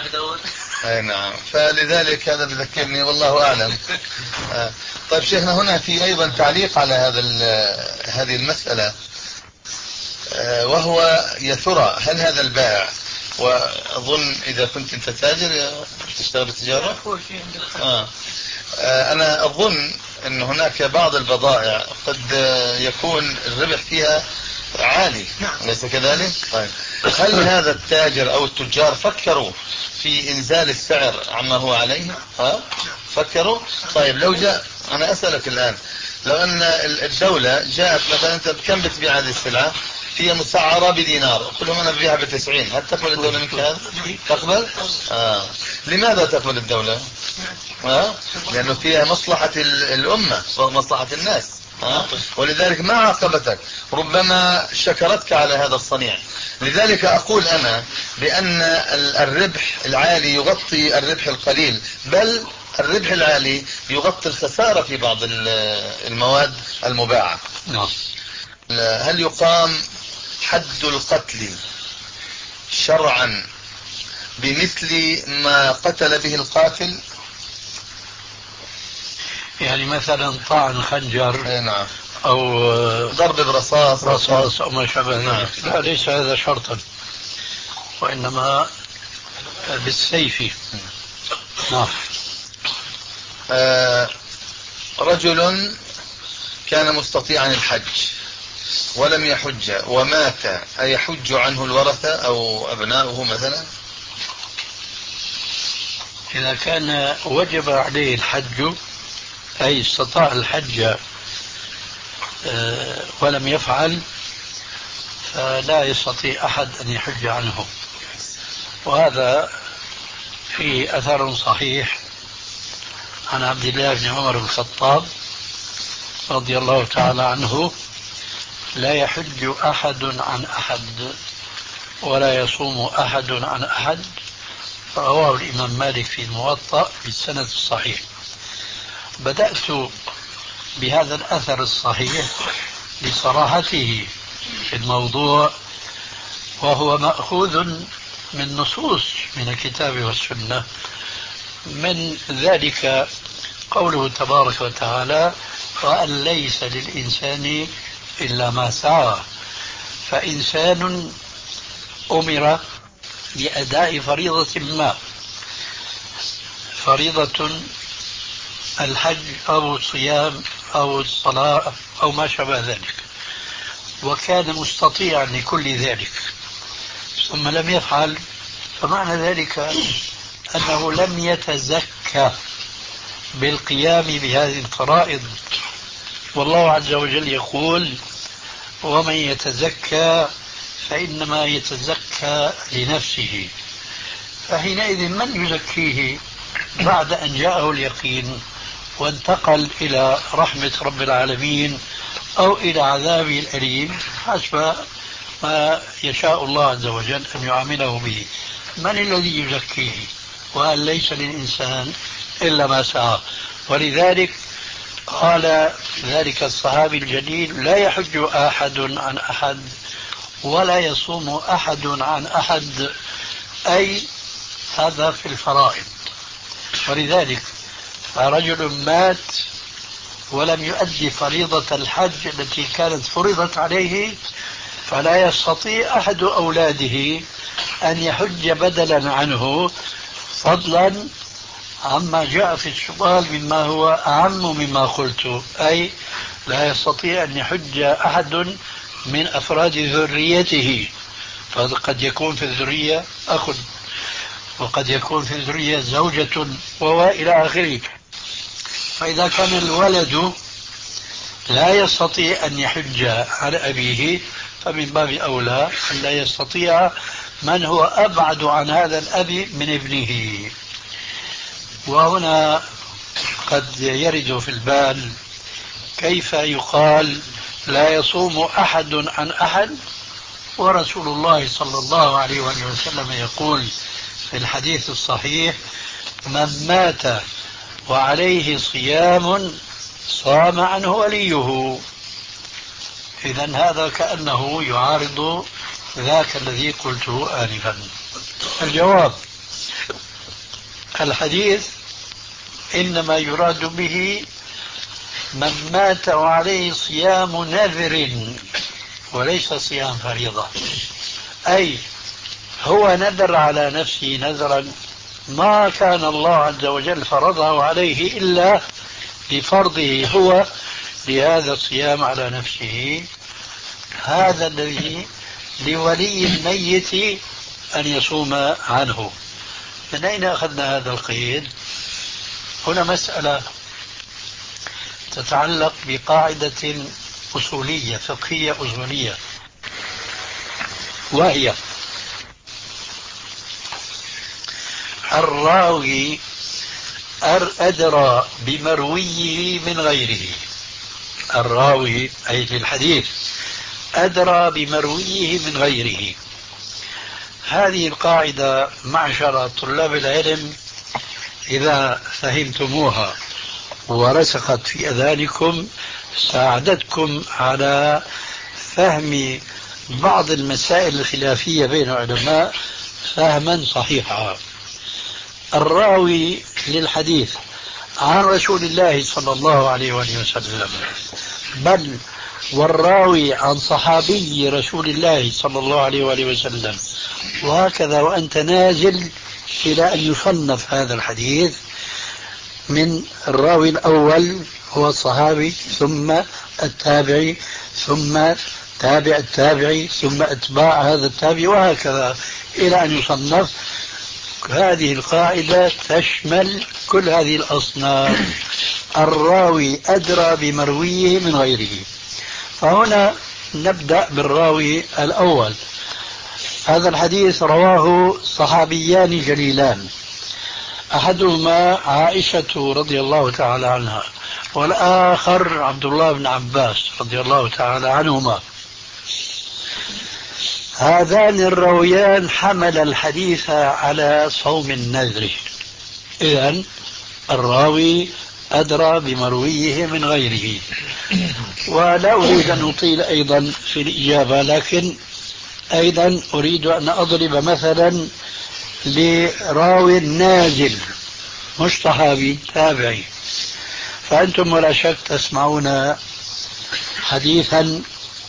[SPEAKER 3] أي نعم. فلذلك هذا بذكرني والله أعلم. آه. طيب شيخنا هنا في أيضا تعليق على هذا هذه المسألة، آه وهو يا ترى هل هذا البائع، وأظن إذا كنت أنت تاجر تشتغل بالتجارة، آه. آه أنا أظن أن هناك بعض البضائع قد يكون الربح فيها عالي، أليس كذلك؟ طيب هل هذا التاجر أو التجار فكروا في إنزال السعر عما هو عليه؟ ها؟ فكروا؟ طيب لو جاء، أنا أسألك الآن، لو أن الدولة جاءت مثلا أنت بكم بتبيع هذه السلعة؟ هي مسعرة بدينار، قل لهم أنا ببيعها بتسعين، هل تقبل الدولة منك هذا؟ تقبل؟ آه. لماذا تقبل الدولة؟ آه؟ لأنه فيها مصلحة الأمة ومصلحة الناس، آه؟ ولذلك ما عاقبتك، ربما شكرتك على هذا الصنيع. لذلك أقول أنا بأن الربح العالي يغطي الربح القليل، بل الربح العالي يغطي الخسارة في بعض المواد المباعة. هل يقام حد القتل شرعا بمثل ما قتل به القاتل؟
[SPEAKER 4] يعني مثلا طعن خنجر
[SPEAKER 3] نعم.
[SPEAKER 4] أو
[SPEAKER 3] ضرب برصاص
[SPEAKER 4] رصاص أو ما شابه ذلك.
[SPEAKER 3] نعم.
[SPEAKER 4] لا ليس هذا شرطا، وإنما بالسيف. نعم.
[SPEAKER 3] آه رجل كان مستطيعا الحج ولم يحج ومات، أيحج عنه الورثة أو أبناؤه مثلا؟
[SPEAKER 4] إذا كان وجب عليه الحج أي استطاع الحج ولم يفعل، فلا يستطيع أحد أن يحج عنه. وهذا في أثر صحيح عن عبد الله بن عمر بن الخطاب رضي الله تعالى عنه: لا يحج أحد عن أحد ولا يصوم أحد عن أحد. رواه الإمام مالك في الموطأ بالسند الصحيح. بدأت بهذا الأثر الصحيح لصراحته في الموضوع، وهو مأخوذ من نصوص من الكتاب والسنة، من ذلك قوله تبارك وتعالى: وأن ليس للإنسان إلا ما سعى. فإنسان أمر بأداء فريضة ما، فريضة الحج أو الصيام أو الصلاة أو ما شابه ذلك، وكان مستطيعا لكل ذلك ثم لم يفعل، فمعنى ذلك أنه لم يتزكى بالقيام بهذه الفرائض. والله عز وجل يقول: ومن يتزكى فإنما يتزكى لنفسه. فحينئذ من يزكيه بعد أن جاءه اليقين وانتقل إلى رحمة رب العالمين أو إلى عذابه الأليم حسب ما يشاء الله عز وجل أن يعامله به؟ من الذي يزكيه؟ وأن ليس للإنسان إلا ما سعى. ولذلك قال ذلك الصحابي الجليل: لا يحج أحد عن أحد ولا يصوم أحد عن أحد، أي هذا في الفرائض. ولذلك رجل مات ولم يؤدي فريضة الحج التي كانت فرضت عليه، فلا يستطيع أحد أولاده أن يحج بدلا عنه، فضلا عما جاء في السؤال مما هو أعم مما قلت، أي لا يستطيع أن يحج أحد من أفراد ذريته، فقد يكون في الذرية أخ، وقد يكون في الذرية زوجة وإلى آخره. فإذا كان الولد لا يستطيع أن يحج على أبيه، فمن باب أولى أن لا يستطيع من هو أبعد عن هذا الأب من ابنه. وهنا قد يرد في البال كيف يقال لا يصوم أحد عن أحد، ورسول الله صلى الله عليه وسلم يقول في الحديث الصحيح: من مات وعليه صيام صام عنه وليه. إذن هذا كأنه يعارض ذاك الذي قلته آنفا. الجواب: الحديث إنما يراد به من مات وعليه صيام نذر وليس صيام فريضة، أي هو نذر على نفسه نذرا ما كان الله عز وجل فرضه عليه إلا بفرضه هو لهذا الصيام على نفسه. هذا الذي لولي الميت أن يصوم عنه. من أين أخذنا هذا القيد؟ هنا مسألة تتعلق بقاعدة أصولية فقهية أصولية، وهي الراوي أدرى بمرويه من غيره. الراوي أي في الحديث أدرى بمرويه من غيره. هذه القاعدة معشر طلاب العلم إذا فهمتموها ورسخت في أذهانكم ساعدتكم على فهم بعض المسائل الخلافية بين العلماء فهما صحيحا. الراوي للحديث عن رسول الله صلى الله عليه وسلم، بل والراوي عن صحابي رسول الله صلى الله عليه وسلم، وهكذا وأنت نازل إلى أن يصنف هذا الحديث من الراوي الأول هو الصحابي، ثم التابعي، ثم تابع التابعي، ثم أتباع هذا التابعي، وهكذا إلى أن يصنف. هذه القاعدة تشمل كل هذه الأصناف. الراوي أدرى بمرويه من غيره. فهنا نبدأ بالراوي الأول. هذا الحديث رواه صحابيان جليلان، أحدهما عائشة رضي الله تعالى عنها، والآخر عبد الله بن عباس رضي الله تعالى عنهما. هذان الراويان حمل الحديث على صوم النذر. إذن الراوي أدرى بمرويه من غيره. ولا أريد أن أطيل أيضا في الإجابة، لكن أيضا أريد أن أضرب مثلا لراوي نازل مش صحابي تابعي. فأنتم ولا شك تسمعون حديثا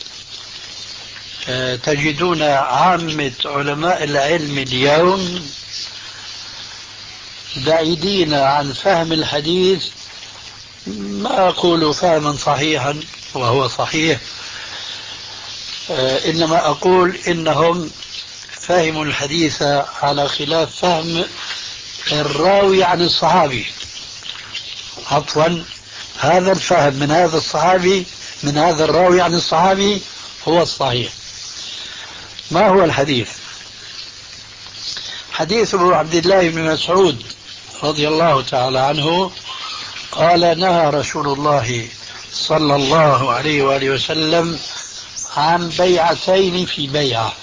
[SPEAKER 4] تجدون عامة علماء العلم اليوم بعيدين عن فهم الحديث، ما أقول فهما صحيحا وهو صحيح، إنما أقول إنهم فهموا الحديث على خلاف فهم الراوي عن الصحابي. عفوا، هذا الفهم من هذا الصحابي من هذا الراوي عن الصحابي هو الصحيح. ما هو الحديث؟ حديث أبو عبد الله بن مسعود رضي الله تعالى عنه قال: نهى رسول الله صلى الله عليه وآله وسلم عن بيعتين في بيعة.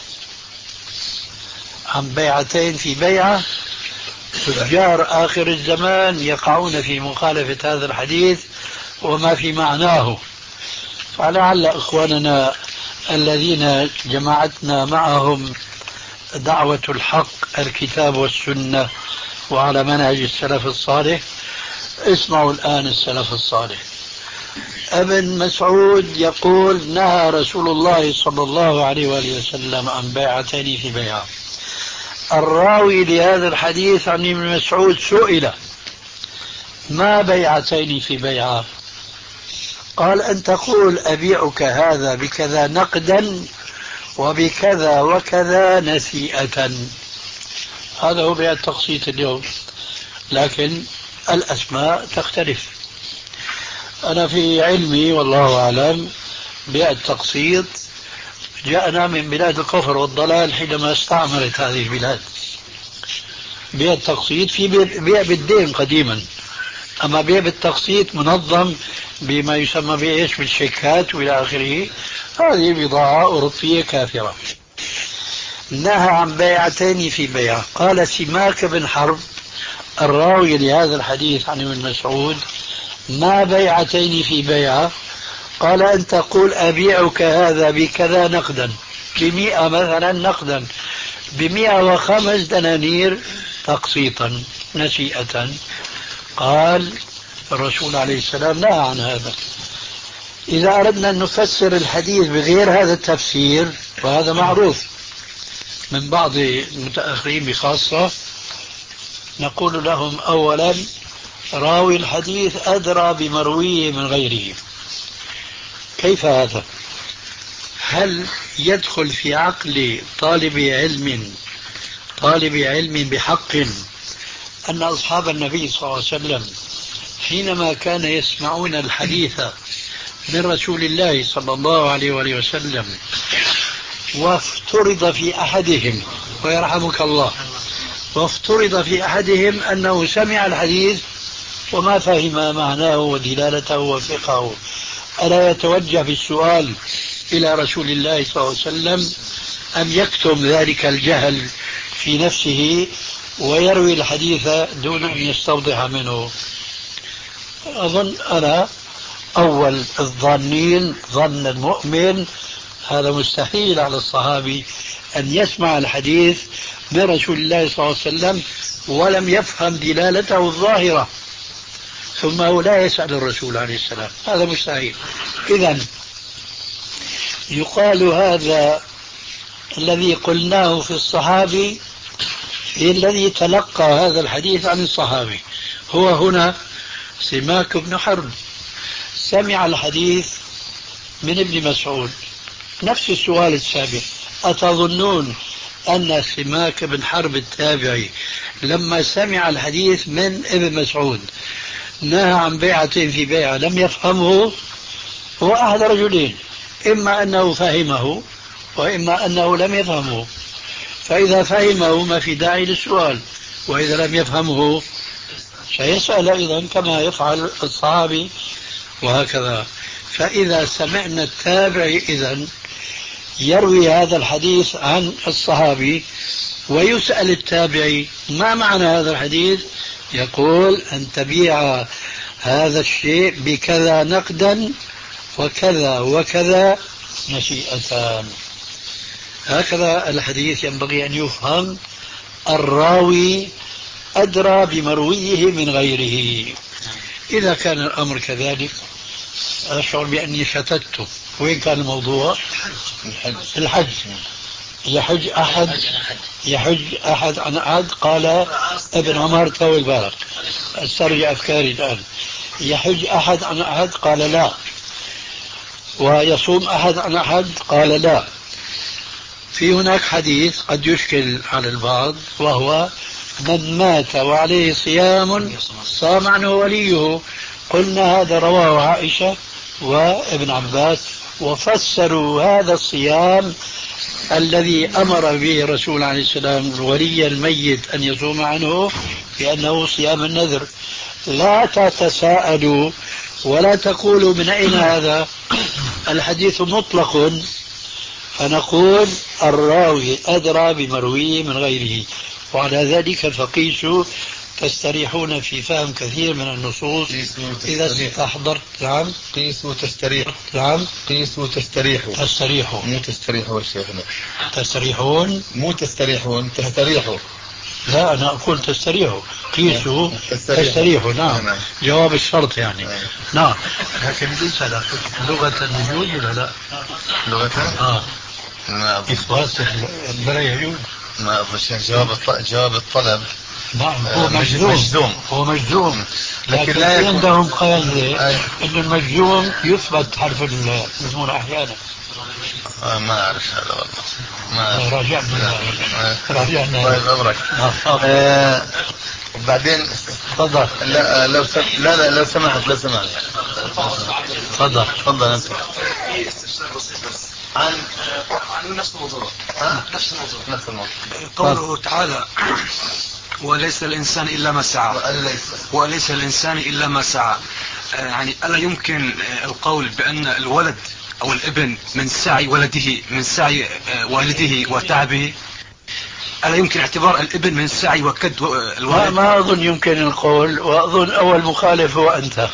[SPEAKER 4] عن بيعتين في بيعة. تجار آخر الزمان يقعون في مخالفة هذا الحديث وما في معناه. فلعل إخواننا الذين جمعتنا معهم دعوة الحق الكتاب والسنة وعلى منهج السلف الصالح اسمعوا الآن السلف الصالح. ابن مسعود يقول نهى رسول الله صلى الله عليه وآله وسلم عن بيعتين في بيعة. الراوي لهذا الحديث عن ابن مسعود سئل ما بيعتين في بيعة؟ قال أن تقول أبيعك هذا بكذا نقدا وبكذا وكذا نسيئة. هذا هو بيع التقسيط اليوم، لكن الأسماء تختلف. أنا في علمي والله أعلم بيع التقسيط جاءنا من بلاد الكفر والضلال حينما استعمرت هذه البلاد. بيع التقسيط في بيع بالدين قديما، أما بيع بالتقسيط منظم بما يسمى بإيش بالشيكات وإلى آخره، هذه بضاعة أوروبية كافرة. نهى عن بيعتين في بيع. قال سماك بن حرب الراوي لهذا الحديث عن ابن مسعود ما بيعتين في بيعة؟ قال أن تقول أبيعك هذا بكذا نقدا، بمئة مثلا نقدا، بمئة وخمس دنانير تقسيطا نسيئة. قال الرسول عليه السلام نهى عن هذا. إذا أردنا أن نفسر الحديث بغير هذا التفسير، وهذا معروف من بعض المتأخرين بخاصة، نقول لهم أولا راوي الحديث أدرى بمرويه من غيره. كيف هذا؟ هل يدخل في عقل طالب علم طالب علم بحق أن أصحاب النبي صلى الله عليه وسلم حينما كان يسمعون الحديث من رسول الله صلى الله عليه وآله وسلم وافترض في أحدهم ويرحمك الله وافترض في أحدهم أنه سمع الحديث وما فهم معناه ودلالته وفقهه، ألا يتوجه بالسؤال إلى رسول الله صلى الله عليه وسلم أم يكتم ذلك الجهل في نفسه ويروي الحديث دون أن يستوضح منه؟ أظن أنا أول الظانين ظن المؤمن هذا مستحيل على الصحابي أن يسمع الحديث من رسول الله صلى الله عليه وسلم ولم يفهم دلالته الظاهرة ثم هو لا يسأل الرسول عليه السلام، هذا مستحيل. إذن يقال هذا الذي قلناه في الصحابي في الذي تلقى هذا الحديث عن الصحابي. هو هنا سماك بن حرب سمع الحديث من ابن مسعود. نفس السؤال السابق، أتظنون أن سماك بن حرب التابعي لما سمع الحديث من ابن مسعود نهى عن بيعة في بيعة لم يفهمه؟ هو أحد رجلين، إما أنه فهمه وإما أنه لم يفهمه. فإذا فهمه ما في داعي للسؤال، وإذا لم يفهمه سيسأل أيضا كما يفعل الصحابي وهكذا. فإذا سمعنا التابعي إذن يروي هذا الحديث عن الصحابي ويسأل التابعي ما معنى هذا الحديث، يقول أن تبيع هذا الشيء بكذا نقدا وكذا وكذا نسيئتان. هكذا الحديث ينبغي أن يفهم. الراوي أدرى بمرويه من غيره. إذا كان الأمر كذلك أشعر بأني شتته. وين كان الموضوع؟ الحج. يحج أحد يحج أحد عن أحد. قال ابن عمر طول بالك استرجع أفكاري الآن. يحج أحد عن أحد؟ قال لا. ويصوم أحد عن أحد؟ قال لا. في هناك حديث قد يشكل على البعض، وهو من مات وعليه صيام صام عنه وليه. قلنا هذا رواه عائشة وابن عباس، وفسروا هذا الصيام الذي أمر به الرسول عليه السلام ولي الميت أن يصوم عنه بأنه صيام النذر. لا تتساءلوا ولا تقولوا من أين هذا، الحديث مطلق، فنقول الراوي أدرى بمرويه من غيره. وعلى ذلك فقيسوا تستريحون في فهم كثير من النصوص إذا استحضرت. نعم
[SPEAKER 3] قيسوا تستريحوا.
[SPEAKER 4] نعم
[SPEAKER 3] قيسوا تستريحوا.
[SPEAKER 4] تستريحوا
[SPEAKER 3] مو تستريحوا يا شيخنا.
[SPEAKER 4] تستريحون
[SPEAKER 3] مو تستريحون تستريحوا.
[SPEAKER 4] لا أنا أقول تستريحوا. قيسوا
[SPEAKER 3] تستريحوا,
[SPEAKER 4] تستريحوا. نعم.
[SPEAKER 3] نعم
[SPEAKER 4] جواب الشرط يعني.
[SPEAKER 3] نعم,
[SPEAKER 4] نعم. لكن ليس لغة الوجود ولا لا؟
[SPEAKER 3] لغة
[SPEAKER 4] آه
[SPEAKER 3] ما
[SPEAKER 4] إثبات البلا يجوز.
[SPEAKER 3] ما أظن جواب جواب الطلب.
[SPEAKER 4] نعم هو
[SPEAKER 3] آه
[SPEAKER 4] مجزوم.
[SPEAKER 3] مجزوم
[SPEAKER 4] هو مجزوم.
[SPEAKER 3] لكن
[SPEAKER 4] لكن
[SPEAKER 3] لا يكون
[SPEAKER 4] عندهم قاعدة
[SPEAKER 3] أي.
[SPEAKER 4] أن المجزوم يثبت حرف المجزوم أحيانا.
[SPEAKER 3] آه ما أعرف هذا والله. ما
[SPEAKER 4] راجعنا راجعنا.
[SPEAKER 3] طيب أمرك.
[SPEAKER 4] آه.
[SPEAKER 3] آه وبعدين
[SPEAKER 4] تفضل.
[SPEAKER 3] لا لو سم... لا لا لو سمحت لو سمحت
[SPEAKER 4] تفضل.
[SPEAKER 3] تفضل أنت. عن
[SPEAKER 5] عن نفس الموضوع. نفس الموضوع.
[SPEAKER 3] نفس الموضوع.
[SPEAKER 5] قوله تعالى وليس الإنسان إلا ما سعى. وليس الإنسان إلا ما سعى. يعني ألا يمكن القول بأن الولد أو الابن من سعي ولده من سعي والده وتعبه؟ ألا يمكن اعتبار الابن من سعي وكد الولد؟
[SPEAKER 4] ما أظن يمكن القول، وأظن أول مخالف هو أنت.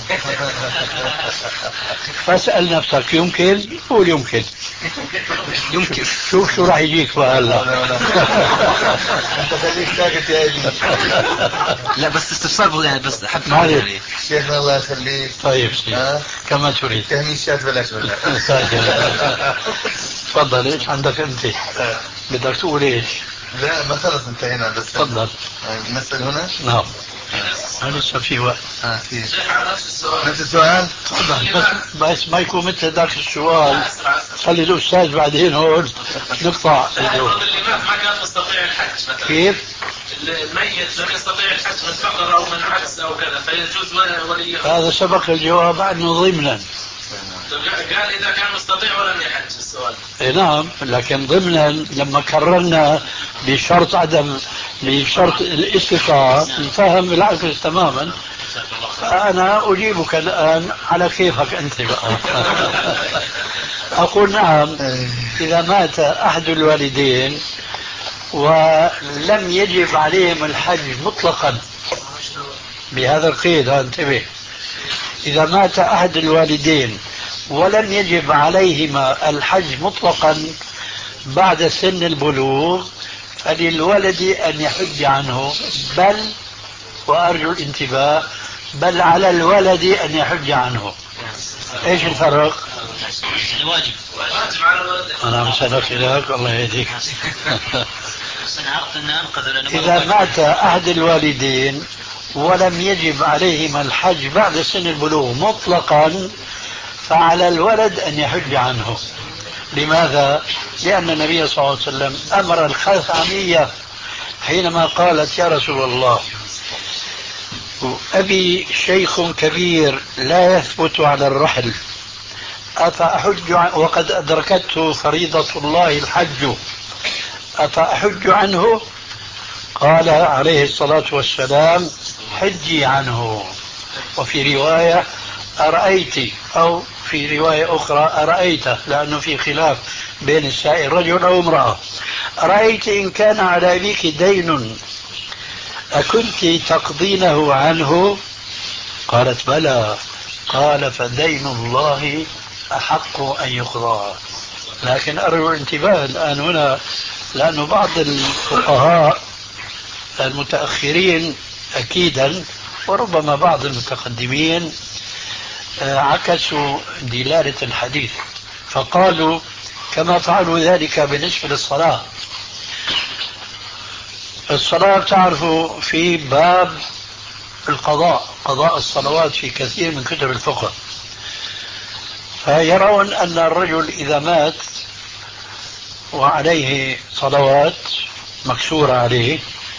[SPEAKER 4] فاسأل نفسك يمكن قول يمكن.
[SPEAKER 5] يمكن.
[SPEAKER 4] شوف شو راح يجيك بقى هلا.
[SPEAKER 3] انت خليك ساكت يا ابني.
[SPEAKER 5] لا بس استفسار يعني بس حد
[SPEAKER 4] يعني
[SPEAKER 3] شيخنا الله يخليك.
[SPEAKER 4] طيب سيدي كما تريد.
[SPEAKER 3] تهميشات بلاش بلاش.
[SPEAKER 4] تفضل ايش عندك انت؟ بدك تقول ايش؟
[SPEAKER 3] لا ما خلص انتهينا بس.
[SPEAKER 4] تفضل.
[SPEAKER 3] نسأل هنا؟
[SPEAKER 4] نعم. لسه في وقت.
[SPEAKER 3] اه في. نفس السؤال؟
[SPEAKER 4] تفضل بس بس ما يكون مثل ذاك السؤال. خلي الأستاذ بعدين هون نقطع.
[SPEAKER 6] الإمام ما كان مستطيع الحج.
[SPEAKER 4] كيف؟
[SPEAKER 6] الميت لم يستطيع الحج من فقر أو من عجز أو كذا فيجوز وليه.
[SPEAKER 4] هذا سبق الجواب عنه ضمنا.
[SPEAKER 6] قال إذا كان مستطيع ولم يحج السؤال.
[SPEAKER 4] اي نعم لكن ضمنا لما كررنا بشرط عدم بشرط الاستطاعة نفهم بالعكس تماما. فأنا أجيبك الآن على كيفك أنت بقى. أقول نعم إذا مات أحد الوالدين ولم يجب عليهم الحج مطلقا بهذا القيد انتبه. إذا مات أحد الوالدين ولم يجب عليهما الحج مطلقا بعد سن البلوغ فللولد أن يحج عنه، بل وأرجو الانتباه بل على الولد أن يحج عنه. إيش الفرق؟
[SPEAKER 6] واجب واجب على الولد.
[SPEAKER 4] أنا مسألك إليك الله يهديك. إذا مات أحد الوالدين ولم يجب عليهما الحج بعد سن البلوغ مطلقا فعلى الولد أن يحج عنه. لماذا؟ لأن النبي صلى الله عليه وسلم أمر الخثعمية حينما قالت يا رسول الله أبي شيخ كبير لا يثبت على الرحل أفأحج وقد أدركته فريضة الله الحج أفأحج عنه؟ قال عليه الصلاة والسلام حجي عنه. وفي رواية أرأيت أو في رواية أخرى أرأيت لأنه في خلاف بين السائل رجل أو امرأة. أرأيت إن كان على أبيك دين أكنت تقضينه عنه؟ قالت بلى. قال فدين الله أحق أن يقضى. لكن أرجو الانتباه الآن هنا لأن بعض الفقهاء المتأخرين أكيدا وربما بعض المتقدمين عكسوا دلالة الحديث فقالوا كما فعلوا ذلك بالنسبة للصلاة. الصلاة تعرفوا في باب القضاء قضاء الصلوات في كثير من كتب الفقه، فيرون أن الرجل إذا مات وعليه صلوات مكسورة عليه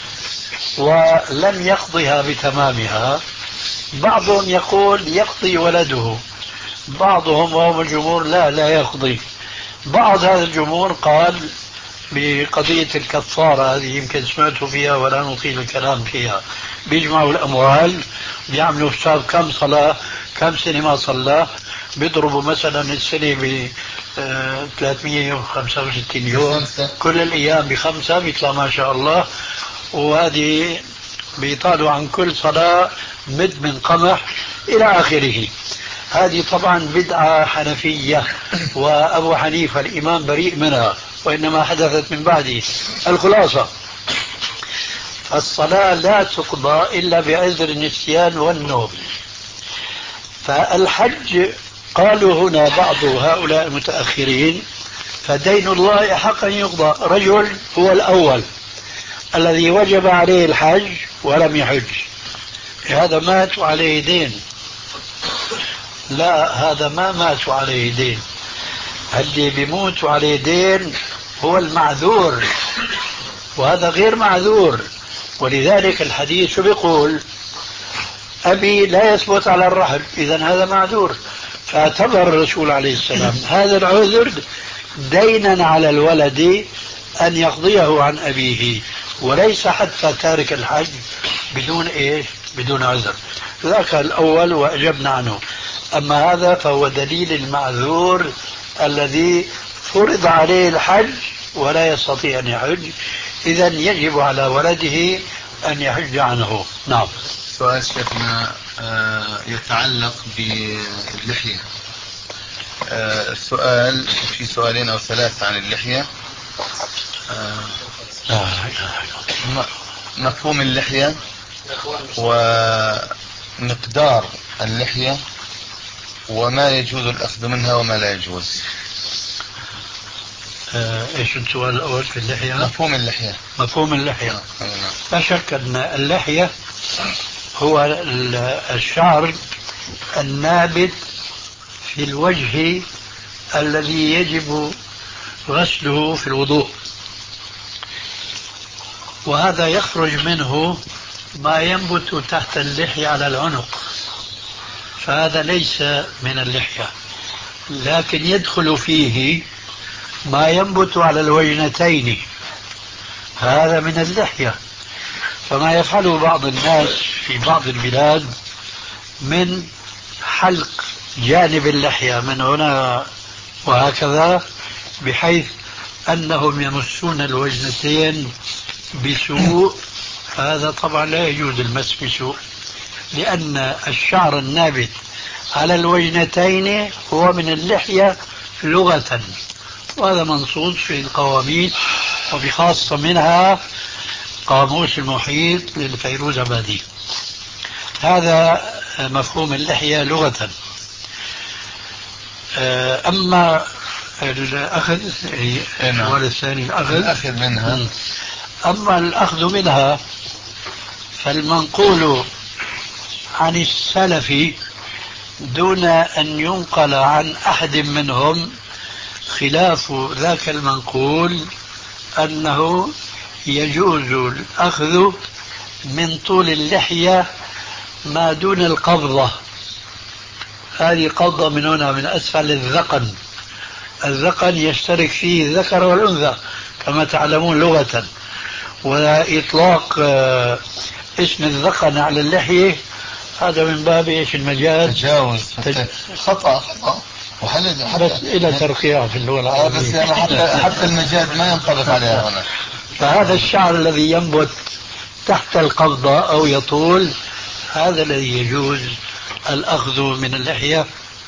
[SPEAKER 4] ولم يقضها بتمامها، بعضهم يقول يقضي ولده، بعضهم وهم الجمهور لا لا يقضي. بعض هذا الجمهور قال بقضية الكفارة هذه يمكن سمعتوا فيها ولا نطيل الكلام فيها، بيجمعوا الأموال بيعملوا حساب كم صلاة كم سنة ما صلى، بيضربوا مثلا السنة ب ثلاثمئة وخمسة وستين يوم كل الأيام بخمسة بيطلع ما شاء الله، وهذه بيطالوا عن كل صلاة مد من قمح إلى آخره. هذه طبعا بدعة حنفية، وأبو حنيفة الإمام بريء منها، وإنما حدثت من بعده. الخلاصة الصلاة لا تقضى إلا بعذر النسيان والنوم. فالحج قالوا هنا بعض هؤلاء المتأخرين فدين الله حقا يقضى. رجل هو الأول الذي وجب عليه الحج ولم يحج، هذا مات وعليه دين. لا، هذا ما مات وعليه دين، اللي بيموت وعليه دين هو المعذور، وهذا غير معذور. ولذلك الحديث بيقول أبي لا يثبت على الرحل، إذا هذا معذور. فاعتبر الرسول عليه السلام هذا العذر دينا على الولد أن يقضيه عن أبيه، وليس حتى تارك الحج بدون إيش؟ بدون عذر. ذاك الأول وأجبنا عنه. أما هذا فهو دليل المعذور الذي فرض عليه الحج ولا يستطيع أن يحج، إذا يجب على ولده أن يحج عنه. نعم.
[SPEAKER 3] سؤال شيخنا يتعلق باللحية. السؤال في سؤالين أو ثلاثة عن اللحية. مفهوم اللحية ومقدار اللحية وما يجوز الأخذ منها وما لا يجوز.
[SPEAKER 4] ايش السؤال الأول في اللحية؟
[SPEAKER 3] مفهوم اللحية.
[SPEAKER 4] مفهوم اللحية. لا شك أن اللحية هو الشعر النابت في الوجه الذي يجب غسله في الوضوء، وهذا يخرج منه ما ينبت تحت اللحية على العنق، فهذا ليس من اللحية. لكن يدخل فيه ما ينبت على الوجنتين، هذا من اللحية. فما يفعله بعض الناس في بعض البلاد من حلق جانب اللحية من هنا وهكذا، بحيث أنهم يمسون الوجنتين بسوء، هذا طبعا لا يجوز المس بسوء، لأن الشعر النابت على الوجنتين هو من اللحية لغة، وهذا منصوص في القواميس، وبخاصة منها قاموس المحيط للفيروزابادي. هذا مفهوم اللحية لغة. أما الأخذ السؤال الثاني الأخذ,
[SPEAKER 3] الأخذ منها.
[SPEAKER 4] أما الأخذ منها فالمنقول عن السلف دون أن ينقل عن أحد منهم خلاف ذاك المنقول أنه يجوز الأخذ من طول اللحية ما دون القبضة. هذه قبضة من هنا من أسفل الذقن. الذقن يشترك فيه الذكر والأنثى كما تعلمون لغة، وإطلاق اسم الذقن على اللحية هذا من باب ايش المجاز؟
[SPEAKER 3] تجاوز. خطأ خطأ وحل
[SPEAKER 4] بس إلى ترقيع في اللغة العربية.
[SPEAKER 3] بس يعني حتى حتى المجاز ما ينطبق عليها هنا.
[SPEAKER 4] فهذا الشعر الذي ينبت تحت القبضة أو يطول هذا الذي يجوز الأخذ من اللحية.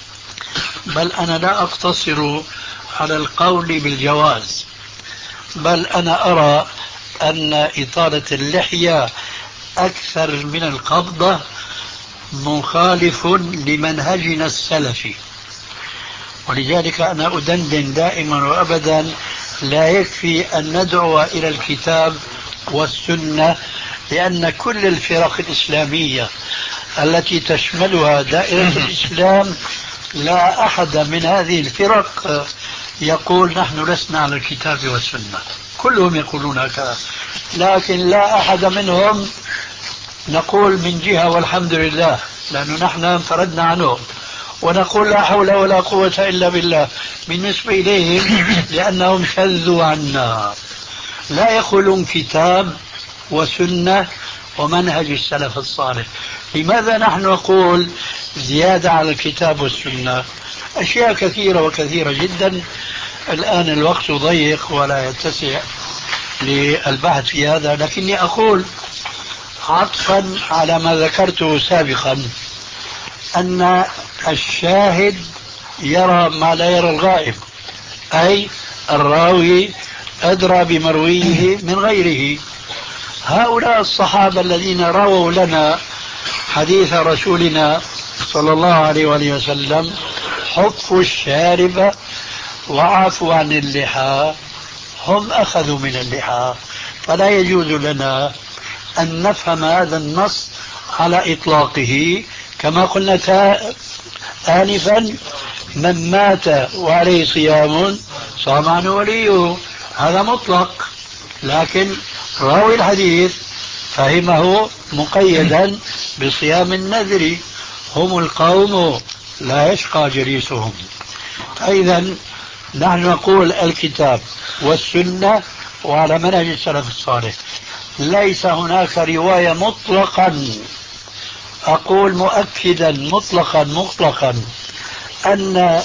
[SPEAKER 4] بل أنا لا أقتصر على القول بالجواز، بل أنا أرى أن إطالة اللحية أكثر من القبضة مخالف لمنهجنا السلفي. ولذلك أنا أدندن دائما وأبدا لا يكفي أن ندعو إلى الكتاب والسنة، لأن كل الفرق الإسلامية التي تشملها دائرة الإسلام لا أحد من هذه الفرق يقول نحن لسنا على الكتاب والسنة، كلهم يقولون هكذا، لكن لا أحد منهم نقول من جهة والحمد لله، لأنه نحن انفردنا عنهم، ونقول لا حول ولا قوة إلا بالله بالنسبة إليهم لأنهم شذوا عنا. لا يخلون كتاب وسنة ومنهج السلف الصالح. لماذا نحن نقول زيادة على الكتاب والسنة؟ أشياء كثيرة وكثيرة جدا، الآن الوقت ضيق ولا يتسع للبحث في هذا، لكني أقول عطفا على ما ذكرته سابقا أن الشاهد يرى ما لا يرى الغائب، أي الراوي أدرى بمرويه من غيره. هؤلاء الصحابة الذين رووا لنا حديث رسولنا صلى الله عليه وآله وسلم حفوا الشارب وعفوا عن اللحى، هم أخذوا من اللحى، فلا يجوز لنا أن نفهم هذا النص على إطلاقه. كما قلنا آنفا من مات وعليه صيام صام عنه وليه، هذا مطلق، لكن راوي الحديث فهمه مقيدا بصيام النذر، هم القوم لا يشقى جليسهم. فإذا نحن نقول الكتاب والسنة وعلى منهج السلف الصالح، ليس هناك رواية مطلقا، أقول مؤكدا مطلقا مطلقا أن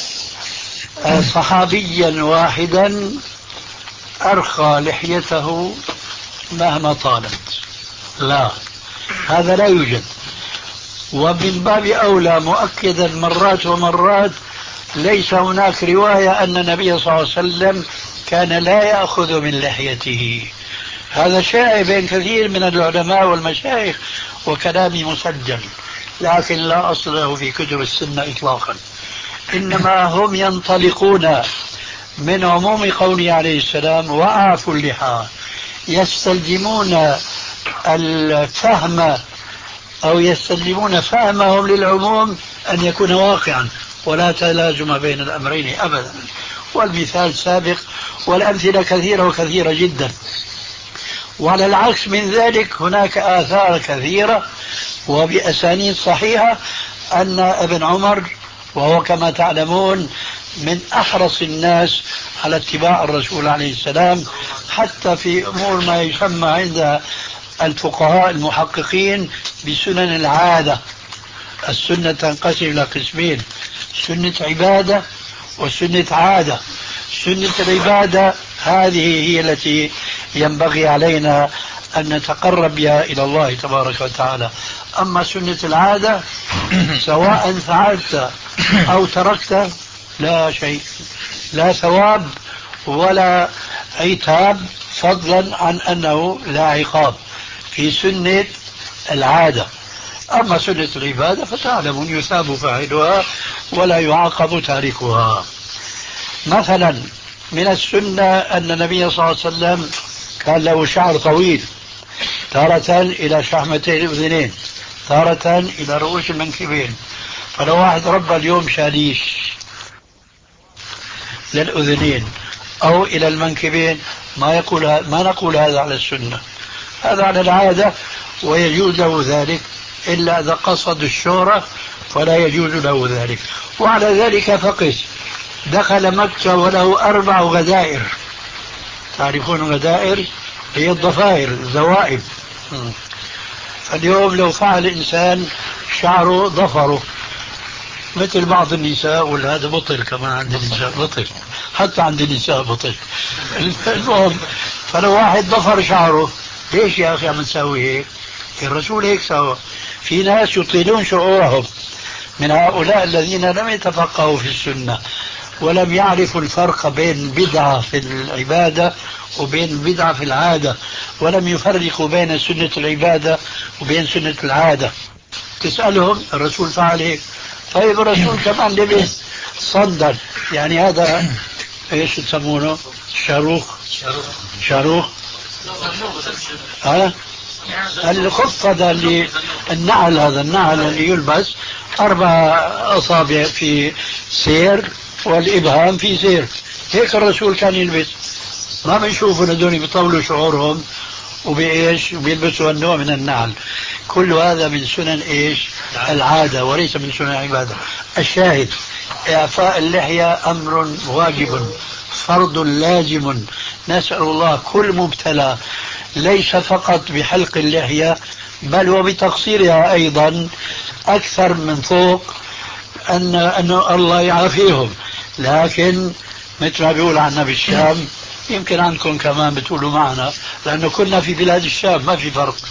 [SPEAKER 4] صحابيا واحدا أرخى لحيته مهما طالت، لا، هذا لا يوجد. ومن باب أولى مؤكدا مرات ومرات ليس هناك رواية أن النبي صلى الله عليه وسلم كان لا يأخذ من لحيته. هذا شائع بين كثير من العلماء والمشايخ وكلامي مسجل، لكن لا أصل له في كتب السنة إطلاقا. إنما هم ينطلقون من عموم قوله عليه السلام وأعفوا اللحى، يستلزمون الفهم أو يستلزمون فهمهم للعموم أن يكون واقعا، ولا تلازم بين الأمرين أبدا. والمثال سابق والأمثلة كثيرة وكثيرة جدا. وعلى العكس من ذلك هناك آثار كثيرة وبأسانيد صحيحة أن ابن عمر، وهو كما تعلمون من أحرص الناس على اتباع الرسول عليه السلام، حتى في أمور ما يسمى عند الفقهاء المحققين بسنن العادة. السنة تنقسم إلى قسمين: سنة عبادة وسنة عادة. سنة العبادة هذه هي التي ينبغي علينا أن نتقرب بها إلى الله تبارك وتعالى. أما سنة العادة سواء فعلت أو تركت لا شيء، لا ثواب ولا عتاب، فضلا عن أنه لا عقاب في سنة العادة. أما سنة العبادة فتعلمون يثاب فاعلها ولا يعاقب تاركها. مثلا من السنة أن النبي صلى الله عليه وسلم كان له شعر طويل، تارة إلى شحمتي الأذنين، تارة إلى رؤوس المنكبين. فلو واحد ربى اليوم شاليش للأذنين أو إلى المنكبين ما يقول ما نقول هذا على السنة، هذا على العادة ويجوز له ذلك، إلا إذا قصد الشهرة فلا يجوز له ذلك. وعلى ذلك فقس دخل مكة وله أربع غدائر. تعرفون غدائر؟ هي الضفائر، الزوائب. فاليوم لو فعل إنسان شعره ضفره مثل بعض النساء، ولا هذا بطل كمان عند النساء، بطل حتى عند النساء بطل. المهم فلو واحد ضفر شعره، ليش يا أخي عم نسوي هيك؟ الرسول هيك سوى. في ناس يطيلون شعورهم من هؤلاء الذين لم يتفقهوا في السنة ولم يعرفوا الفرق بين بدعة في العبادة وبين بدعة في العادة، ولم يفرقوا بين سنة العبادة وبين سنة العادة. تسألهم الرسول فعل هيك، طيب الرسول كمان لبس صندل، يعني هذا ايش تسمونه؟ شاروخ شاروخ ها؟ الخف هذا اللي النعل، هذا النعل اللي يلبس أربع أصابع في سير والإبهام في سير، هيك الرسول كان يلبس. ما بنشوفوا هذول بيطولوا شعورهم وبإيش وبيلبسوا النوع من النعل. كل هذا من سنن إيش؟ العادة، وليس من سنن العبادة. الشاهد إعفاء اللحية أمر واجب فرض لازم. نسأل الله كل مبتلى ليس فقط بحلق اللحية بل وبتقصيرها أيضا أكثر من فوق أن, أن الله يعافيهم. لكن مثل ما بيقول عنا بالشام، يمكن عنكم كمان بتقولوا معنا، لأنه كنا في بلاد الشام ما في فرق،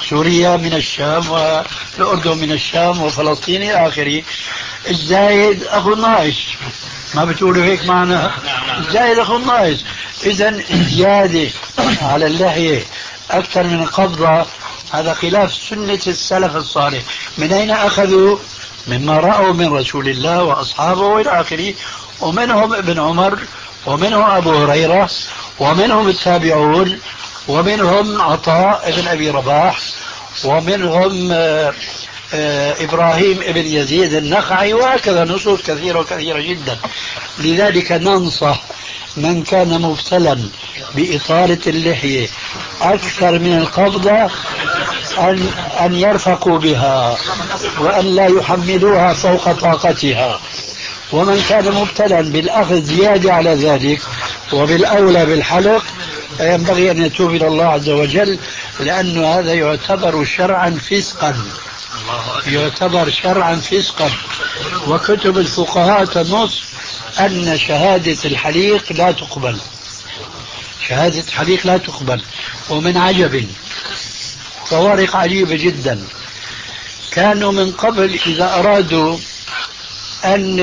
[SPEAKER 4] سوريا من الشام والأردن من الشام وفلسطين إلى آخره. الزايد أخو الناقص، ما بتقولوا هيك معنا؟ الزايد أخو الناقص. إذا الزيادة على اللحية أكثر من القبضة هذا خلاف سنة السلف الصالح. من أين أخذوا؟ مما رأوا من رسول الله وأصحابه وإلى آخره. ومنهم ابن عمر، ومنهم أبو هريرة، ومنهم التابعون، ومنهم عطاء ابن أبي رباح، ومنهم آآ آآ إبراهيم ابن يزيد النخعي، وهكذا نصوص كثيرة وكثيرة جدا. لذلك ننصح من كان مبتلا بإطالة اللحية أكثر من القبضة أن, أن يرفقوا بها وأن لا يحملوها فوق طاقتها. ومن كان مبتلا بالأخذ زيادة على ذلك وبالأولى بالحلق ينبغي أن يتوب إلى الله عز وجل، لأن هذا يعتبر شرعا فسقا، يعتبر شرعا فسقا. وكتب الفقهاء تنص أن شهادة الحليق لا تقبل، شهادة الحليق لا تقبل. ومن عجب فوارق عجيبة جدا، كانوا من قبل إذا أرادوا أن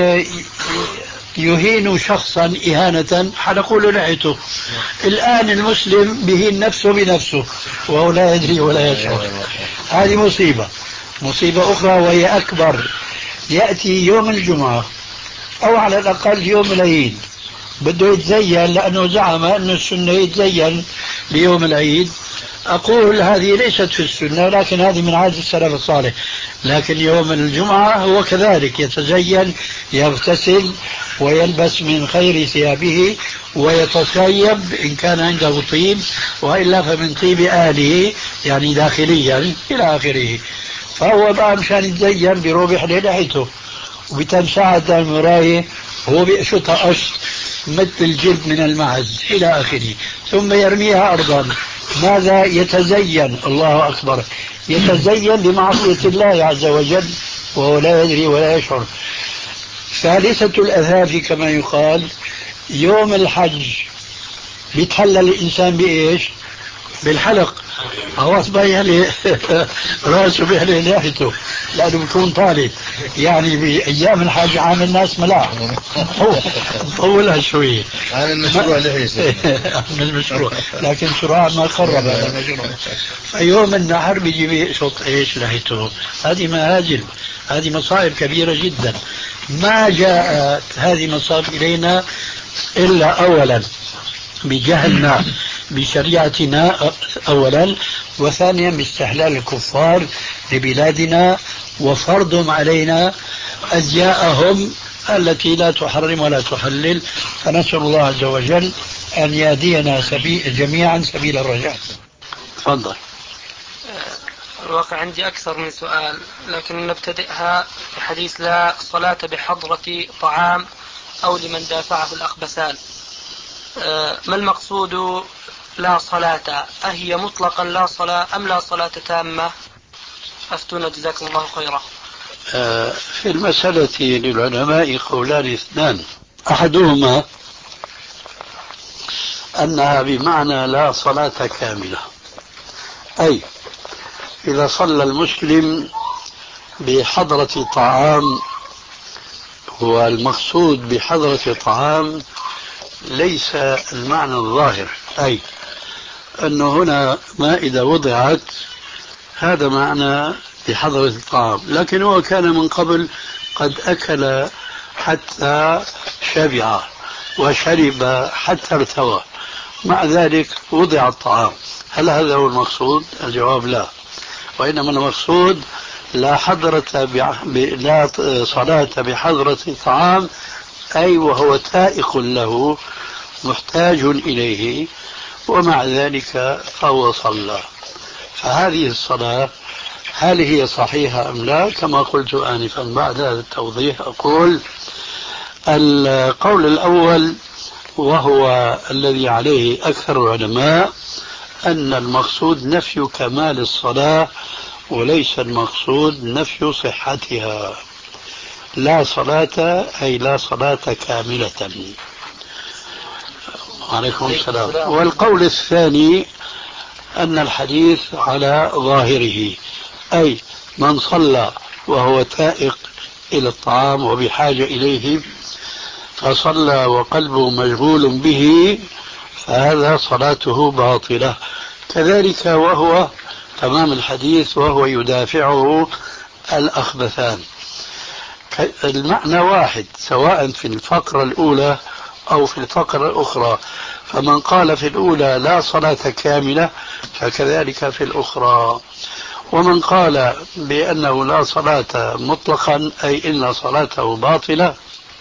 [SPEAKER 4] يهينوا شخصا إهانة حلقوا له لحيته. الآن المسلم بهين نفسه بنفسه وهو لا يدري ولا يشعر. هذه مصيبة. مصيبة أخرى وهي أكبر، يأتي يوم الجمعة أو على الأقل يوم العيد بده يتزين لأنه زعم أن السنة يتزين ليوم العيد. أقول هذه ليست في السنة، لكن هذه من عادة السلف الصالح. لكن يوم الجمعة هو كذلك يتزين، يغتسل ويلبس من خير ثيابه ويتطيب إن كان عنده طيب، وإلا فمن طيب آله يعني داخليا إلى آخره. فهو بقى مشان يتزين بروبح لحيته وبتنساعد المراية هو بيقشطها قش مثل الجلد من المعز إلى آخره، ثم يرميها أرضا. ماذا يتزين؟ الله أكبر، يتزين بمعصية الله عز وجل وهو لا يدري ولا يشعر. ثالثة الأثاث كما يقال يوم الحج بيتحلل الإنسان بإيش؟ بالحلق. خلاص بيحلي راسه بيحلي لحيته لأنه بيكون طالب، يعني بأيام الحج عام الناس ملاح طولها شوية
[SPEAKER 3] عن المشروع لحية
[SPEAKER 4] عن المشروع، لكن شراع ما قرب هذا المشروع. فيوم النحر بيجي بيقشط ايش لحيته. هذه مهاجم، هذه مصائب كبيرة جدا. ما جاءت هذه مصائب إلينا إلا أولا بجهلنا بشريعتنا أولا، وثانيا باستحلال الكفار لبلادنا وفرضهم علينا أزياءهم التي لا تحرم ولا تحلل. فنسأل الله عز وجل أن يهدينا سبيل جميعا سبيل الرجاء. تفضل.
[SPEAKER 2] الواقع عندي أكثر من سؤال، لكن نبتدئها بحديث لا صلاة بحضرة طعام أو لمن دافعه الأخبثان. ما المقصود لا صلاة؟ أهي مطلقا لا صلاة أم لا صلاة تامة؟ أفتونا جزاكم الله خيرا.
[SPEAKER 4] في المسألة للعلماء قولان اثنان، أحدهما أنها بمعنى لا صلاة كاملة، أي إذا صلى المسلم بحضرة طعام، والمقصود بحضرة طعام ليس المعنى الظاهر، أي أنه هنا مائدة وضعت هذا معنى بحضرة الطعام، لكن هو كان من قبل قد أكل حتى شبع وشرب حتى ارتوى، مع ذلك وضع الطعام. هل هذا هو المقصود؟ الجواب لا، وإنما المقصود لا حضرة ب... لا صلاة بحضرة الطعام، أي وهو تائق له محتاج إليه، ومع ذلك فهو صلى. فهذه الصلاة هل هي صحيحة أم لا؟ كما قلت آنفا بعد هذا التوضيح أقول القول الأول وهو الذي عليه أكثر العلماء أن المقصود نفي كمال الصلاة وليس المقصود نفي صحتها. لا صلاة أي لا صلاة كاملة. عليكم السلام. والقول الثاني أن الحديث على ظاهره، أي من صلى وهو تائق إلى الطعام وبحاجة إليه فصلى وقلبه مشغول به فهذا صلاته باطلة. كذلك وهو تمام الحديث وهو يدافعه الأخبثان. المعنى واحد سواء في الفقرة الأولى أو في الفقرة الأخرى، فمن قال في الأولى لا صلاة كاملة فكذلك في الأخرى، ومن قال بأنه لا صلاة مطلقا أي إن صلاته باطلة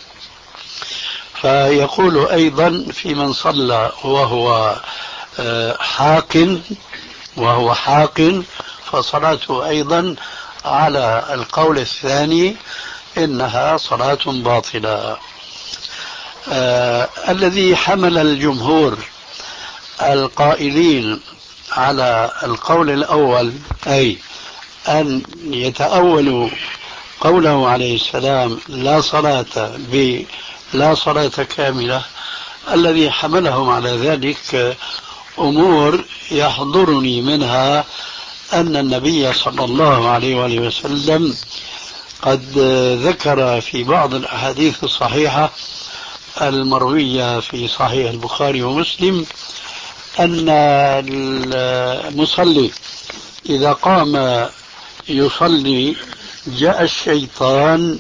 [SPEAKER 4] فيقول أيضا في من صلى وهو حاق وهو حاق فصلاته أيضا على القول الثاني إنها صلاة باطلة. آه الذي حمل الجمهور القائلين على القول الأول أي أن يتأولوا قوله عليه السلام لا صلاة بلا صلاة كاملة، الذي حملهم على ذلك أمور يحضرني منها أن النبي صلى الله عليه وآله وسلم قد ذكر في بعض الأحاديث الصحيحة المروية في صحيح البخاري ومسلم أن المصلي إذا قام يصلي جاء الشيطان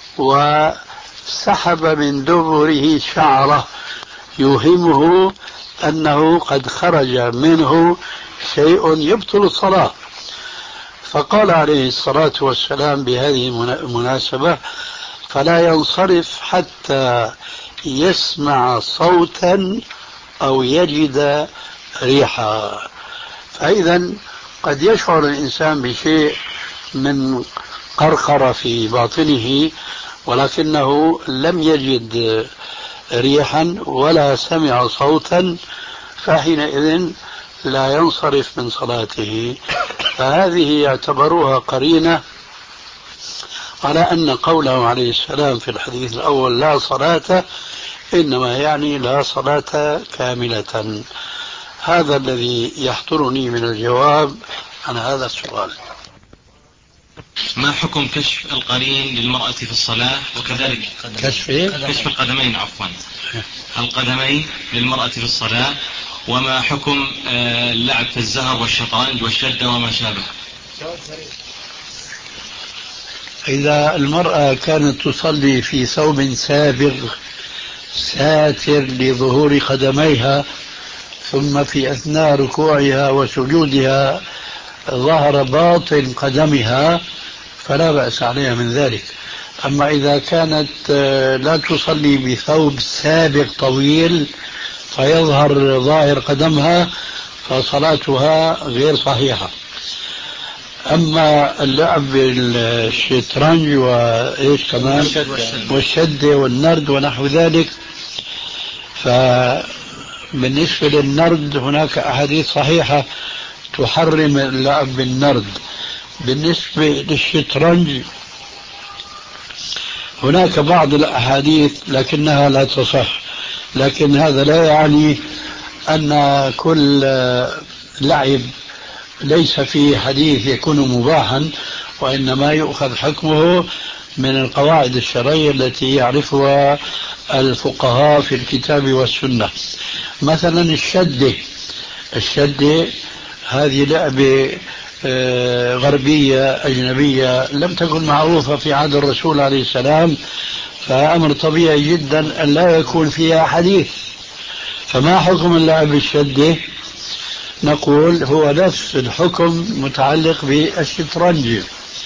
[SPEAKER 4] وسحب من دبره شعره يوهمه أنه قد خرج منه شيء يبطل الصلاة، فقال عليه الصلاة والسلام بهذه المناسبة فلا ينصرف حتى يسمع صوتا أو يجد ريحا. فإذا قد يشعر الإنسان بشيء من قرقرة في باطنه ولكنه لم يجد ريحا ولا سمع صوتا، فحينئذ لا ينصرف من صلاته. فهذه يعتبروها قرينة على أن قوله عليه السلام في الحديث الأول لا صلاة إنما يعني لا صلاة كاملة. هذا الذي يحضرني من الجواب عن هذا السؤال.
[SPEAKER 7] ما حكم كشف القرين للمرأة في الصلاة وكذلك
[SPEAKER 4] كشف
[SPEAKER 7] كشف القدمين عفوا القدمين للمرأة في الصلاة، وما حكم اللعب في الزهر والشطرنج والشدة وما شابه؟
[SPEAKER 4] إذا المرأة كانت تصلي في ثوب سابغ ساتر لظهور قدميها ثم في أثناء ركوعها وسجودها ظهر باطن قدمها فلا بأس عليها من ذلك. أما إذا كانت لا تصلي بثوب سابغ طويل فيظهر ظاهر قدمها فصلاتها غير صحيحة. أما اللعب بالشطرنج وإيش كمان والشدة والنرد ونحو ذلك، فبالنسبة للنرد هناك أحاديث صحيحة تحرم اللعب بالنرد. بالنسبة للشطرنج هناك بعض الأحاديث لكنها لا تصح، لكن هذا لا يعني أن كل لعب ليس فيه حديث يكون مباحا، وإنما يؤخذ حكمه من القواعد الشرعية التي يعرفها الفقهاء في الكتاب والسنة. مثلا الشدة الشدة هذه لعبة غربية أجنبية لم تكن معروفة في عهد الرسول عليه السلام، فأمر طبيعي جدا أن لا يكون فيها حديث. فما حكم اللعب بالشدة؟ نقول هو نفس الحكم متعلق بالشطرنج،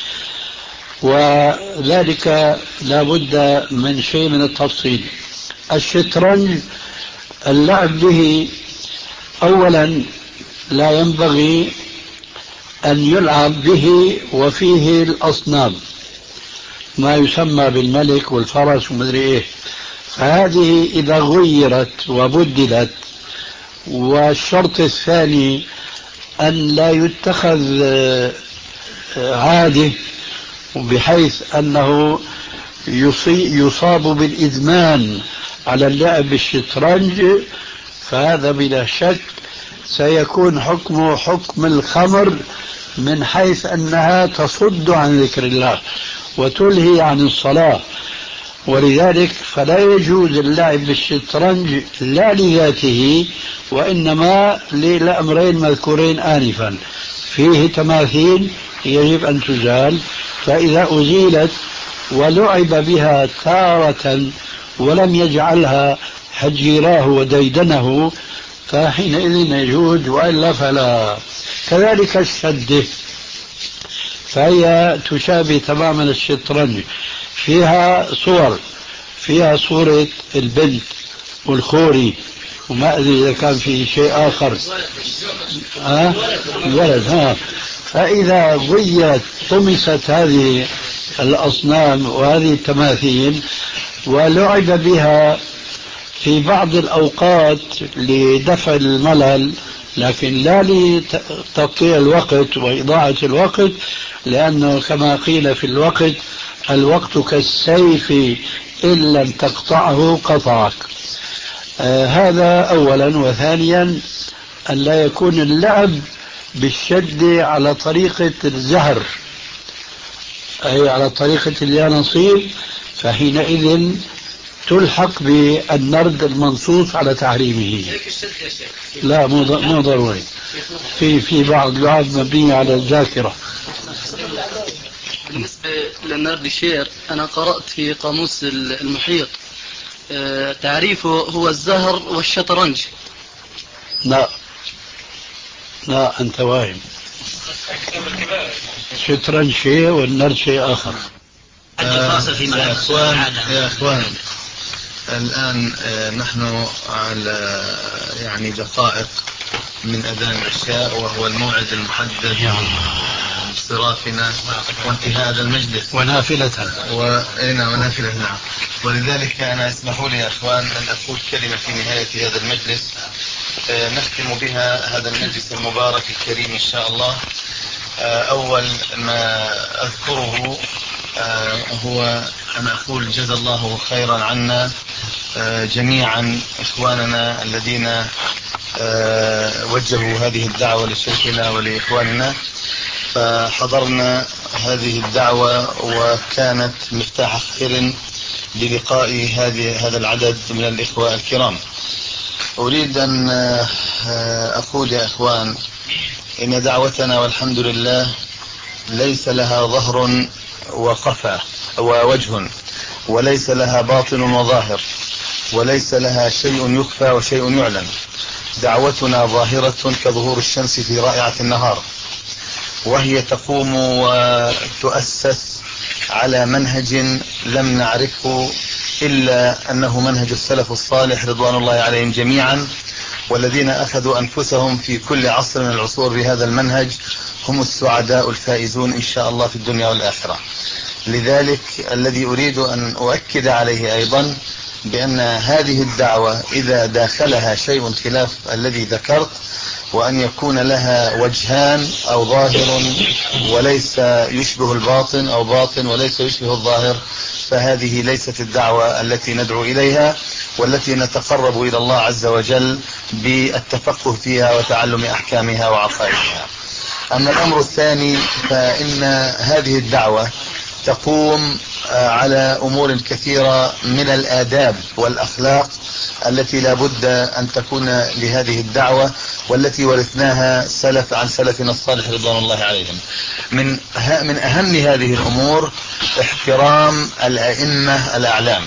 [SPEAKER 4] وذلك لا بد من شيء من التفصيل. الشطرنج اللعب به أولا لا ينبغي أن يلعب به وفيه الأصنام ما يسمى بالملك والفرس ومدري إيه، فهذه إذا غيرت وبدلت. والشرط الثاني أن لا يتخذ عادة بحيث أنه يصاب بالإدمان على اللعب بالشطرنج، فهذا بلا شك سيكون حكمه حكم الخمر من حيث أنها تصد عن ذكر الله وتلهي عن الصلاة. ولذلك فلا يجوز اللعب بالشطرنج لا لذاته وإنما للأمرين مذكورين آنفا. فيه تماثيل يجب أن تزال، فإذا أزيلت ولعب بها تارة ولم يجعلها حجيراه وديدنه فحينئذ يجوز، وإلا فلا. كذلك الشدة فهي تشابه تماما الشطرنج، فيها صور، فيها صورة البنت والخوري وما أدري إذا كان في شيء آخر، ها الولد، ها. فإذا غيرت طمست هذه الأصنام وهذه التماثيل ولعب بها في بعض الأوقات لدفع الملل، لكن لا لتقطيع الوقت وإضاعة الوقت، لأنه كما قيل في الوقت: الوقت كالسيف إن لم تقطعه قطعك. آه هذا أولا. وثانيا أن لا يكون اللعب بالشد على طريقة الزهر، أي على طريقة اليانصيب، فحينئذ تلحق بالنرد المنصوص على تحريمه. لا مو ضروري، في في بعض اللعب مبنية على الذاكرة.
[SPEAKER 8] بالنسبة للنرد الشعر أنا قرأت في قاموس المحيط تعريفه هو الزهر والشطرنج.
[SPEAKER 4] لا لا أنت واهم، الشطرنج شيء والنرد شيء آخر.
[SPEAKER 3] آه يا أخوان يا أخوان الآن آه نحن على يعني دقائق من أذان العشاء، وهو الموعد المحدد انصرافنا وانتهاء هذا المجلس
[SPEAKER 4] ونافلة
[SPEAKER 3] وإنا ونافلة. نعم. ولذلك أنا اسمحوا لي يا أخوان أن أقول كلمة في نهاية هذا المجلس آه نختم بها هذا المجلس المبارك الكريم إن شاء الله. آه أول ما أذكره آه هو أن أقول جزا الله خيرا عنا آه جميعا إخواننا الذين آه وجهوا هذه الدعوة لشيخنا ولإخواننا، فحضرنا هذه الدعوة وكانت مفتاح خير للقاء هذه هذا العدد من الإخوة الكرام. أريد أن أقول يا إخوان إن دعوتنا والحمد لله ليس لها ظهر وقفا ووجه، وليس لها باطن وظاهر، وليس لها شيء يخفى وشيء يعلن. دعوتنا ظاهرة كظهور الشمس في رائعة النهار، وهي تقوم وتؤسس على منهج لم نعرفه إلا أنه منهج السلف الصالح رضوان الله عليهم جميعا، والذين أخذوا أنفسهم في كل عصر من العصور بهذا المنهج هم السعداء الفائزون إن شاء الله في الدنيا والآخرة. لذلك الذي أريد أن أؤكد عليه أيضا بأن هذه الدعوة إذا داخلها شيء خلاف الذي ذكرت، وأن يكون لها وجهان أو ظاهر وليس يشبه الباطن أو باطن وليس يشبه الظاهر، فهذه ليست الدعوة التي ندعو إليها والتي نتقرب إلى الله عز وجل بالتفقه فيها وتعلم أحكامها وعقائدها. أما الأمر الثاني فإن هذه الدعوة تقوم على أمور كثيرة من الآداب والأخلاق التي لا بد أن تكون لهذه الدعوة، والتي ورثناها سلف عن سلفنا الصالح رضوان الله عليهم. من من أهم هذه الأمور احترام الأئمة الأعلام،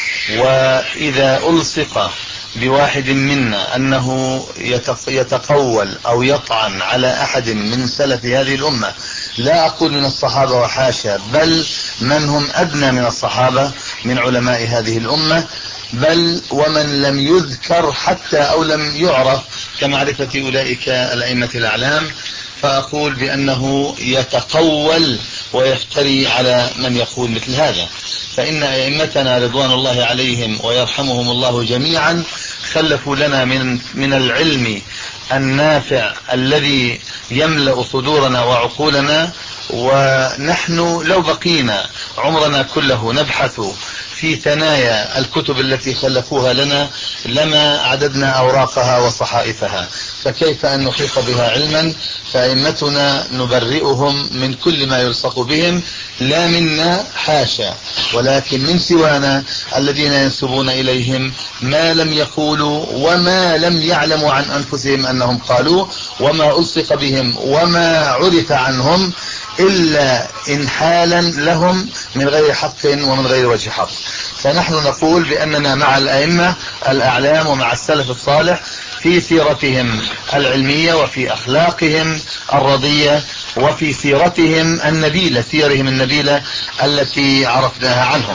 [SPEAKER 3] وإذا ألصق بواحد منا أنه يتقول أو يطعن على أحد من سلف هذه الأمة، لا أقول من الصحابة وحاشا، بل من هم أدنى من الصحابة من علماء هذه الأمة، بل ومن لم يذكر حتى أو لم يعرف كمعرفة أولئك الأئمة الأعلام، فأقول بأنه يتقول ويفتري على من يقول مثل هذا. فإن أئمتنا رضوان الله عليهم ويرحمهم الله جميعا خلفوا لنا من من العلم النافع الذي يملأ صدورنا وعقولنا، ونحن لو بقينا عمرنا كله نبحث في ثنايا الكتب التي خلفوها لنا لما عددنا أوراقها وصحائفها. فكيف أن نحيط بها علما؟ فأئمتنا نبرئهم من كل ما يلصق بهم، لا منا حاشا، ولكن من سوانا الذين ينسبون إليهم ما لم يقولوا وما لم يعلموا عن أنفسهم أنهم قالوا، وما ألصق بهم وما عرف عنهم إلا إنحالا لهم من غير حق ومن غير وجه حق. فنحن نقول بأننا مع الأئمة الأعلام ومع السلف الصالح في سيرتهم العلمية وفي أخلاقهم الرضية وفي سيرتهم النبيلة، سيرهم النبيلة التي عرفناها عنهم.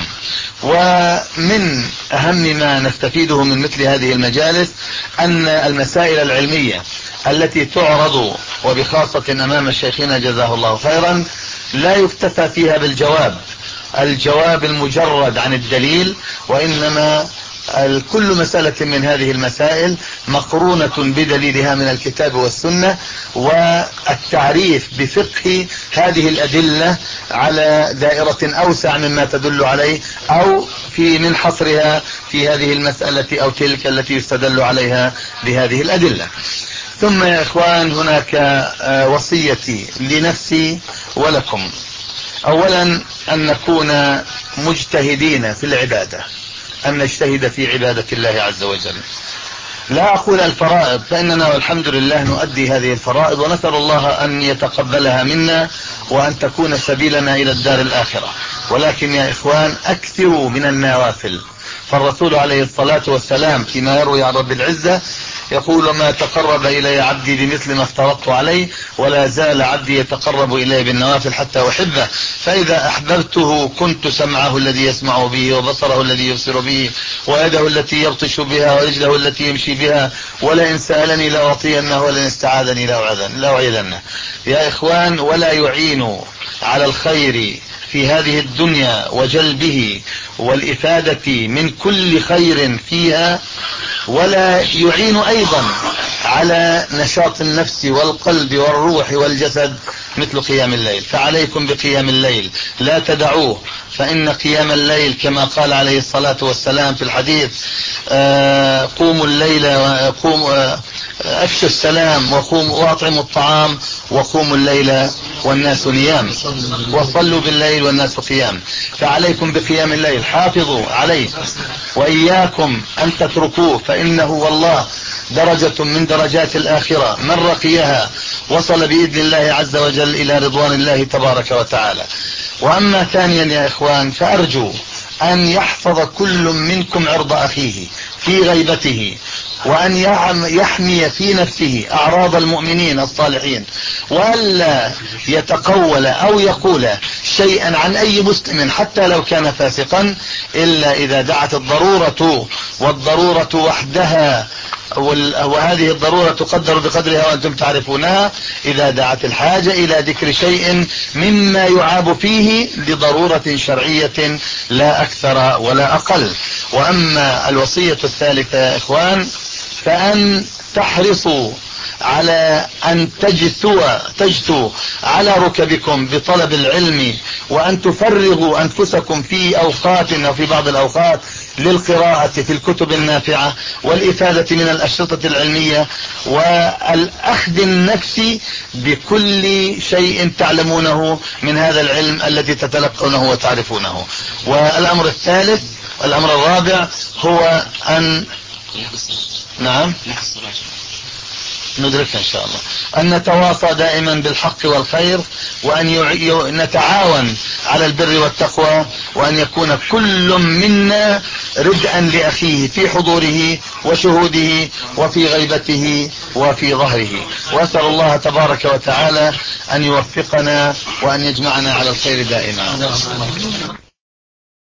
[SPEAKER 3] ومن أهم ما نستفيده من مثل هذه المجالس أن المسائل العلمية التي تعرض وبخاصة أمام شيخنا جزاه الله خيرا لا يكتفى فيها بالجواب الجواب المجرد عن الدليل، وإنما كل مسألة من هذه المسائل مقرونة بدليلها من الكتاب والسنة، والتعريف بفقه هذه الأدلة على دائرة أوسع مما تدل عليه، أو في من حصرها في هذه المسألة أو تلك التي يستدل عليها بهذه الأدلة. ثم يا إخوان هناك وصيتي لنفسي ولكم، أولا أن نكون مجتهدين في العبادة، أن نجتهد في عبادة الله عز وجل. لا أقول الفرائض، فإننا والحمد لله نؤدي هذه الفرائض ونسأل الله أن يتقبلها منا وأن تكون سبيلنا إلى الدار الآخرة، ولكن يا إخوان أكثروا من النوافل. فالرسول عليه الصلاة والسلام فيما يروي عن رب العزة يقول: ما تقرب إلي عبدي بمثل ما افترضت عليه، ولا زال عبدي يتقرب إلي بالنوافل حتى أحبه، فإذا أحببته كنت سمعه الذي يسمع به، وبصره الذي يبصر به، ويده التي يبطش بها، ورجله التي يمشي بها، ولئن سألني لأعطينه، ولئن استعاذني لأعيذنه. يا إخوان، ولا يعين على الخير في هذه الدنيا وجلبه والإفادة من كل خير فيها، ولا يعين أيضا على نشاط النفس والقلب والروح والجسد مثل قيام الليل. فعليكم بقيام الليل، لا تدعوه، فإن قيام الليل كما قال عليه الصلاة والسلام في الحديث: آه قوموا الليل وقوموا أفشوا السلام وقوموا وأطعموا الطعام وقوموا الليل والناس نيام، وصلوا بالليل والناس قيام. فعليكم بقيام الليل، حافظوا عليه، وإياكم أن تتركوه، فإنه والله درجة من درجات الآخرة، من رقيها وصل بإذن الله عز وجل إلى رضوان الله تبارك وتعالى. وأما ثانيا يا إخوان، فأرجو أن يحفظ كل منكم عرض أخيه في غيبته، وأن يحمي في نفسه أعراض المؤمنين الصالحين، وألا يتقول أو يقول شيئا عن أي مسلم حتى لو كان فاسقا إلا إذا دعت الضرورة، والضرورة وحدها، وهذه الضرورة تقدر بقدرها وأنتم تعرفونها، إذا دعت الحاجة إلى ذكر شيء مما يعاب فيه لضرورة شرعية لا أكثر ولا أقل. وأما الوصية الثالثة يا إخوان، فأن تحرصوا على أن تجثوا تجثوا على ركبكم بطلب العلم، وأن تفرغوا أنفسكم في أوقات أو في بعض الأوقات للقراءة في الكتب النافعة والإفادة من الأشرطة العلمية، والأخذ النفسي بكل شيء تعلمونه من هذا العلم الذي تتلقونه وتعرفونه. والأمر الثالث الأمر الرابع هو أن نعم ندركها إن شاء الله، أن نتواصى دائما بالحق والخير، وأن نتعاون على البر والتقوى، وأن يكون كل منا ردءا لأخيه في حضوره وشهوده وفي غيبته وفي ظهره. وأسأل الله تبارك وتعالى أن يوفقنا وأن يجمعنا على الخير دائما.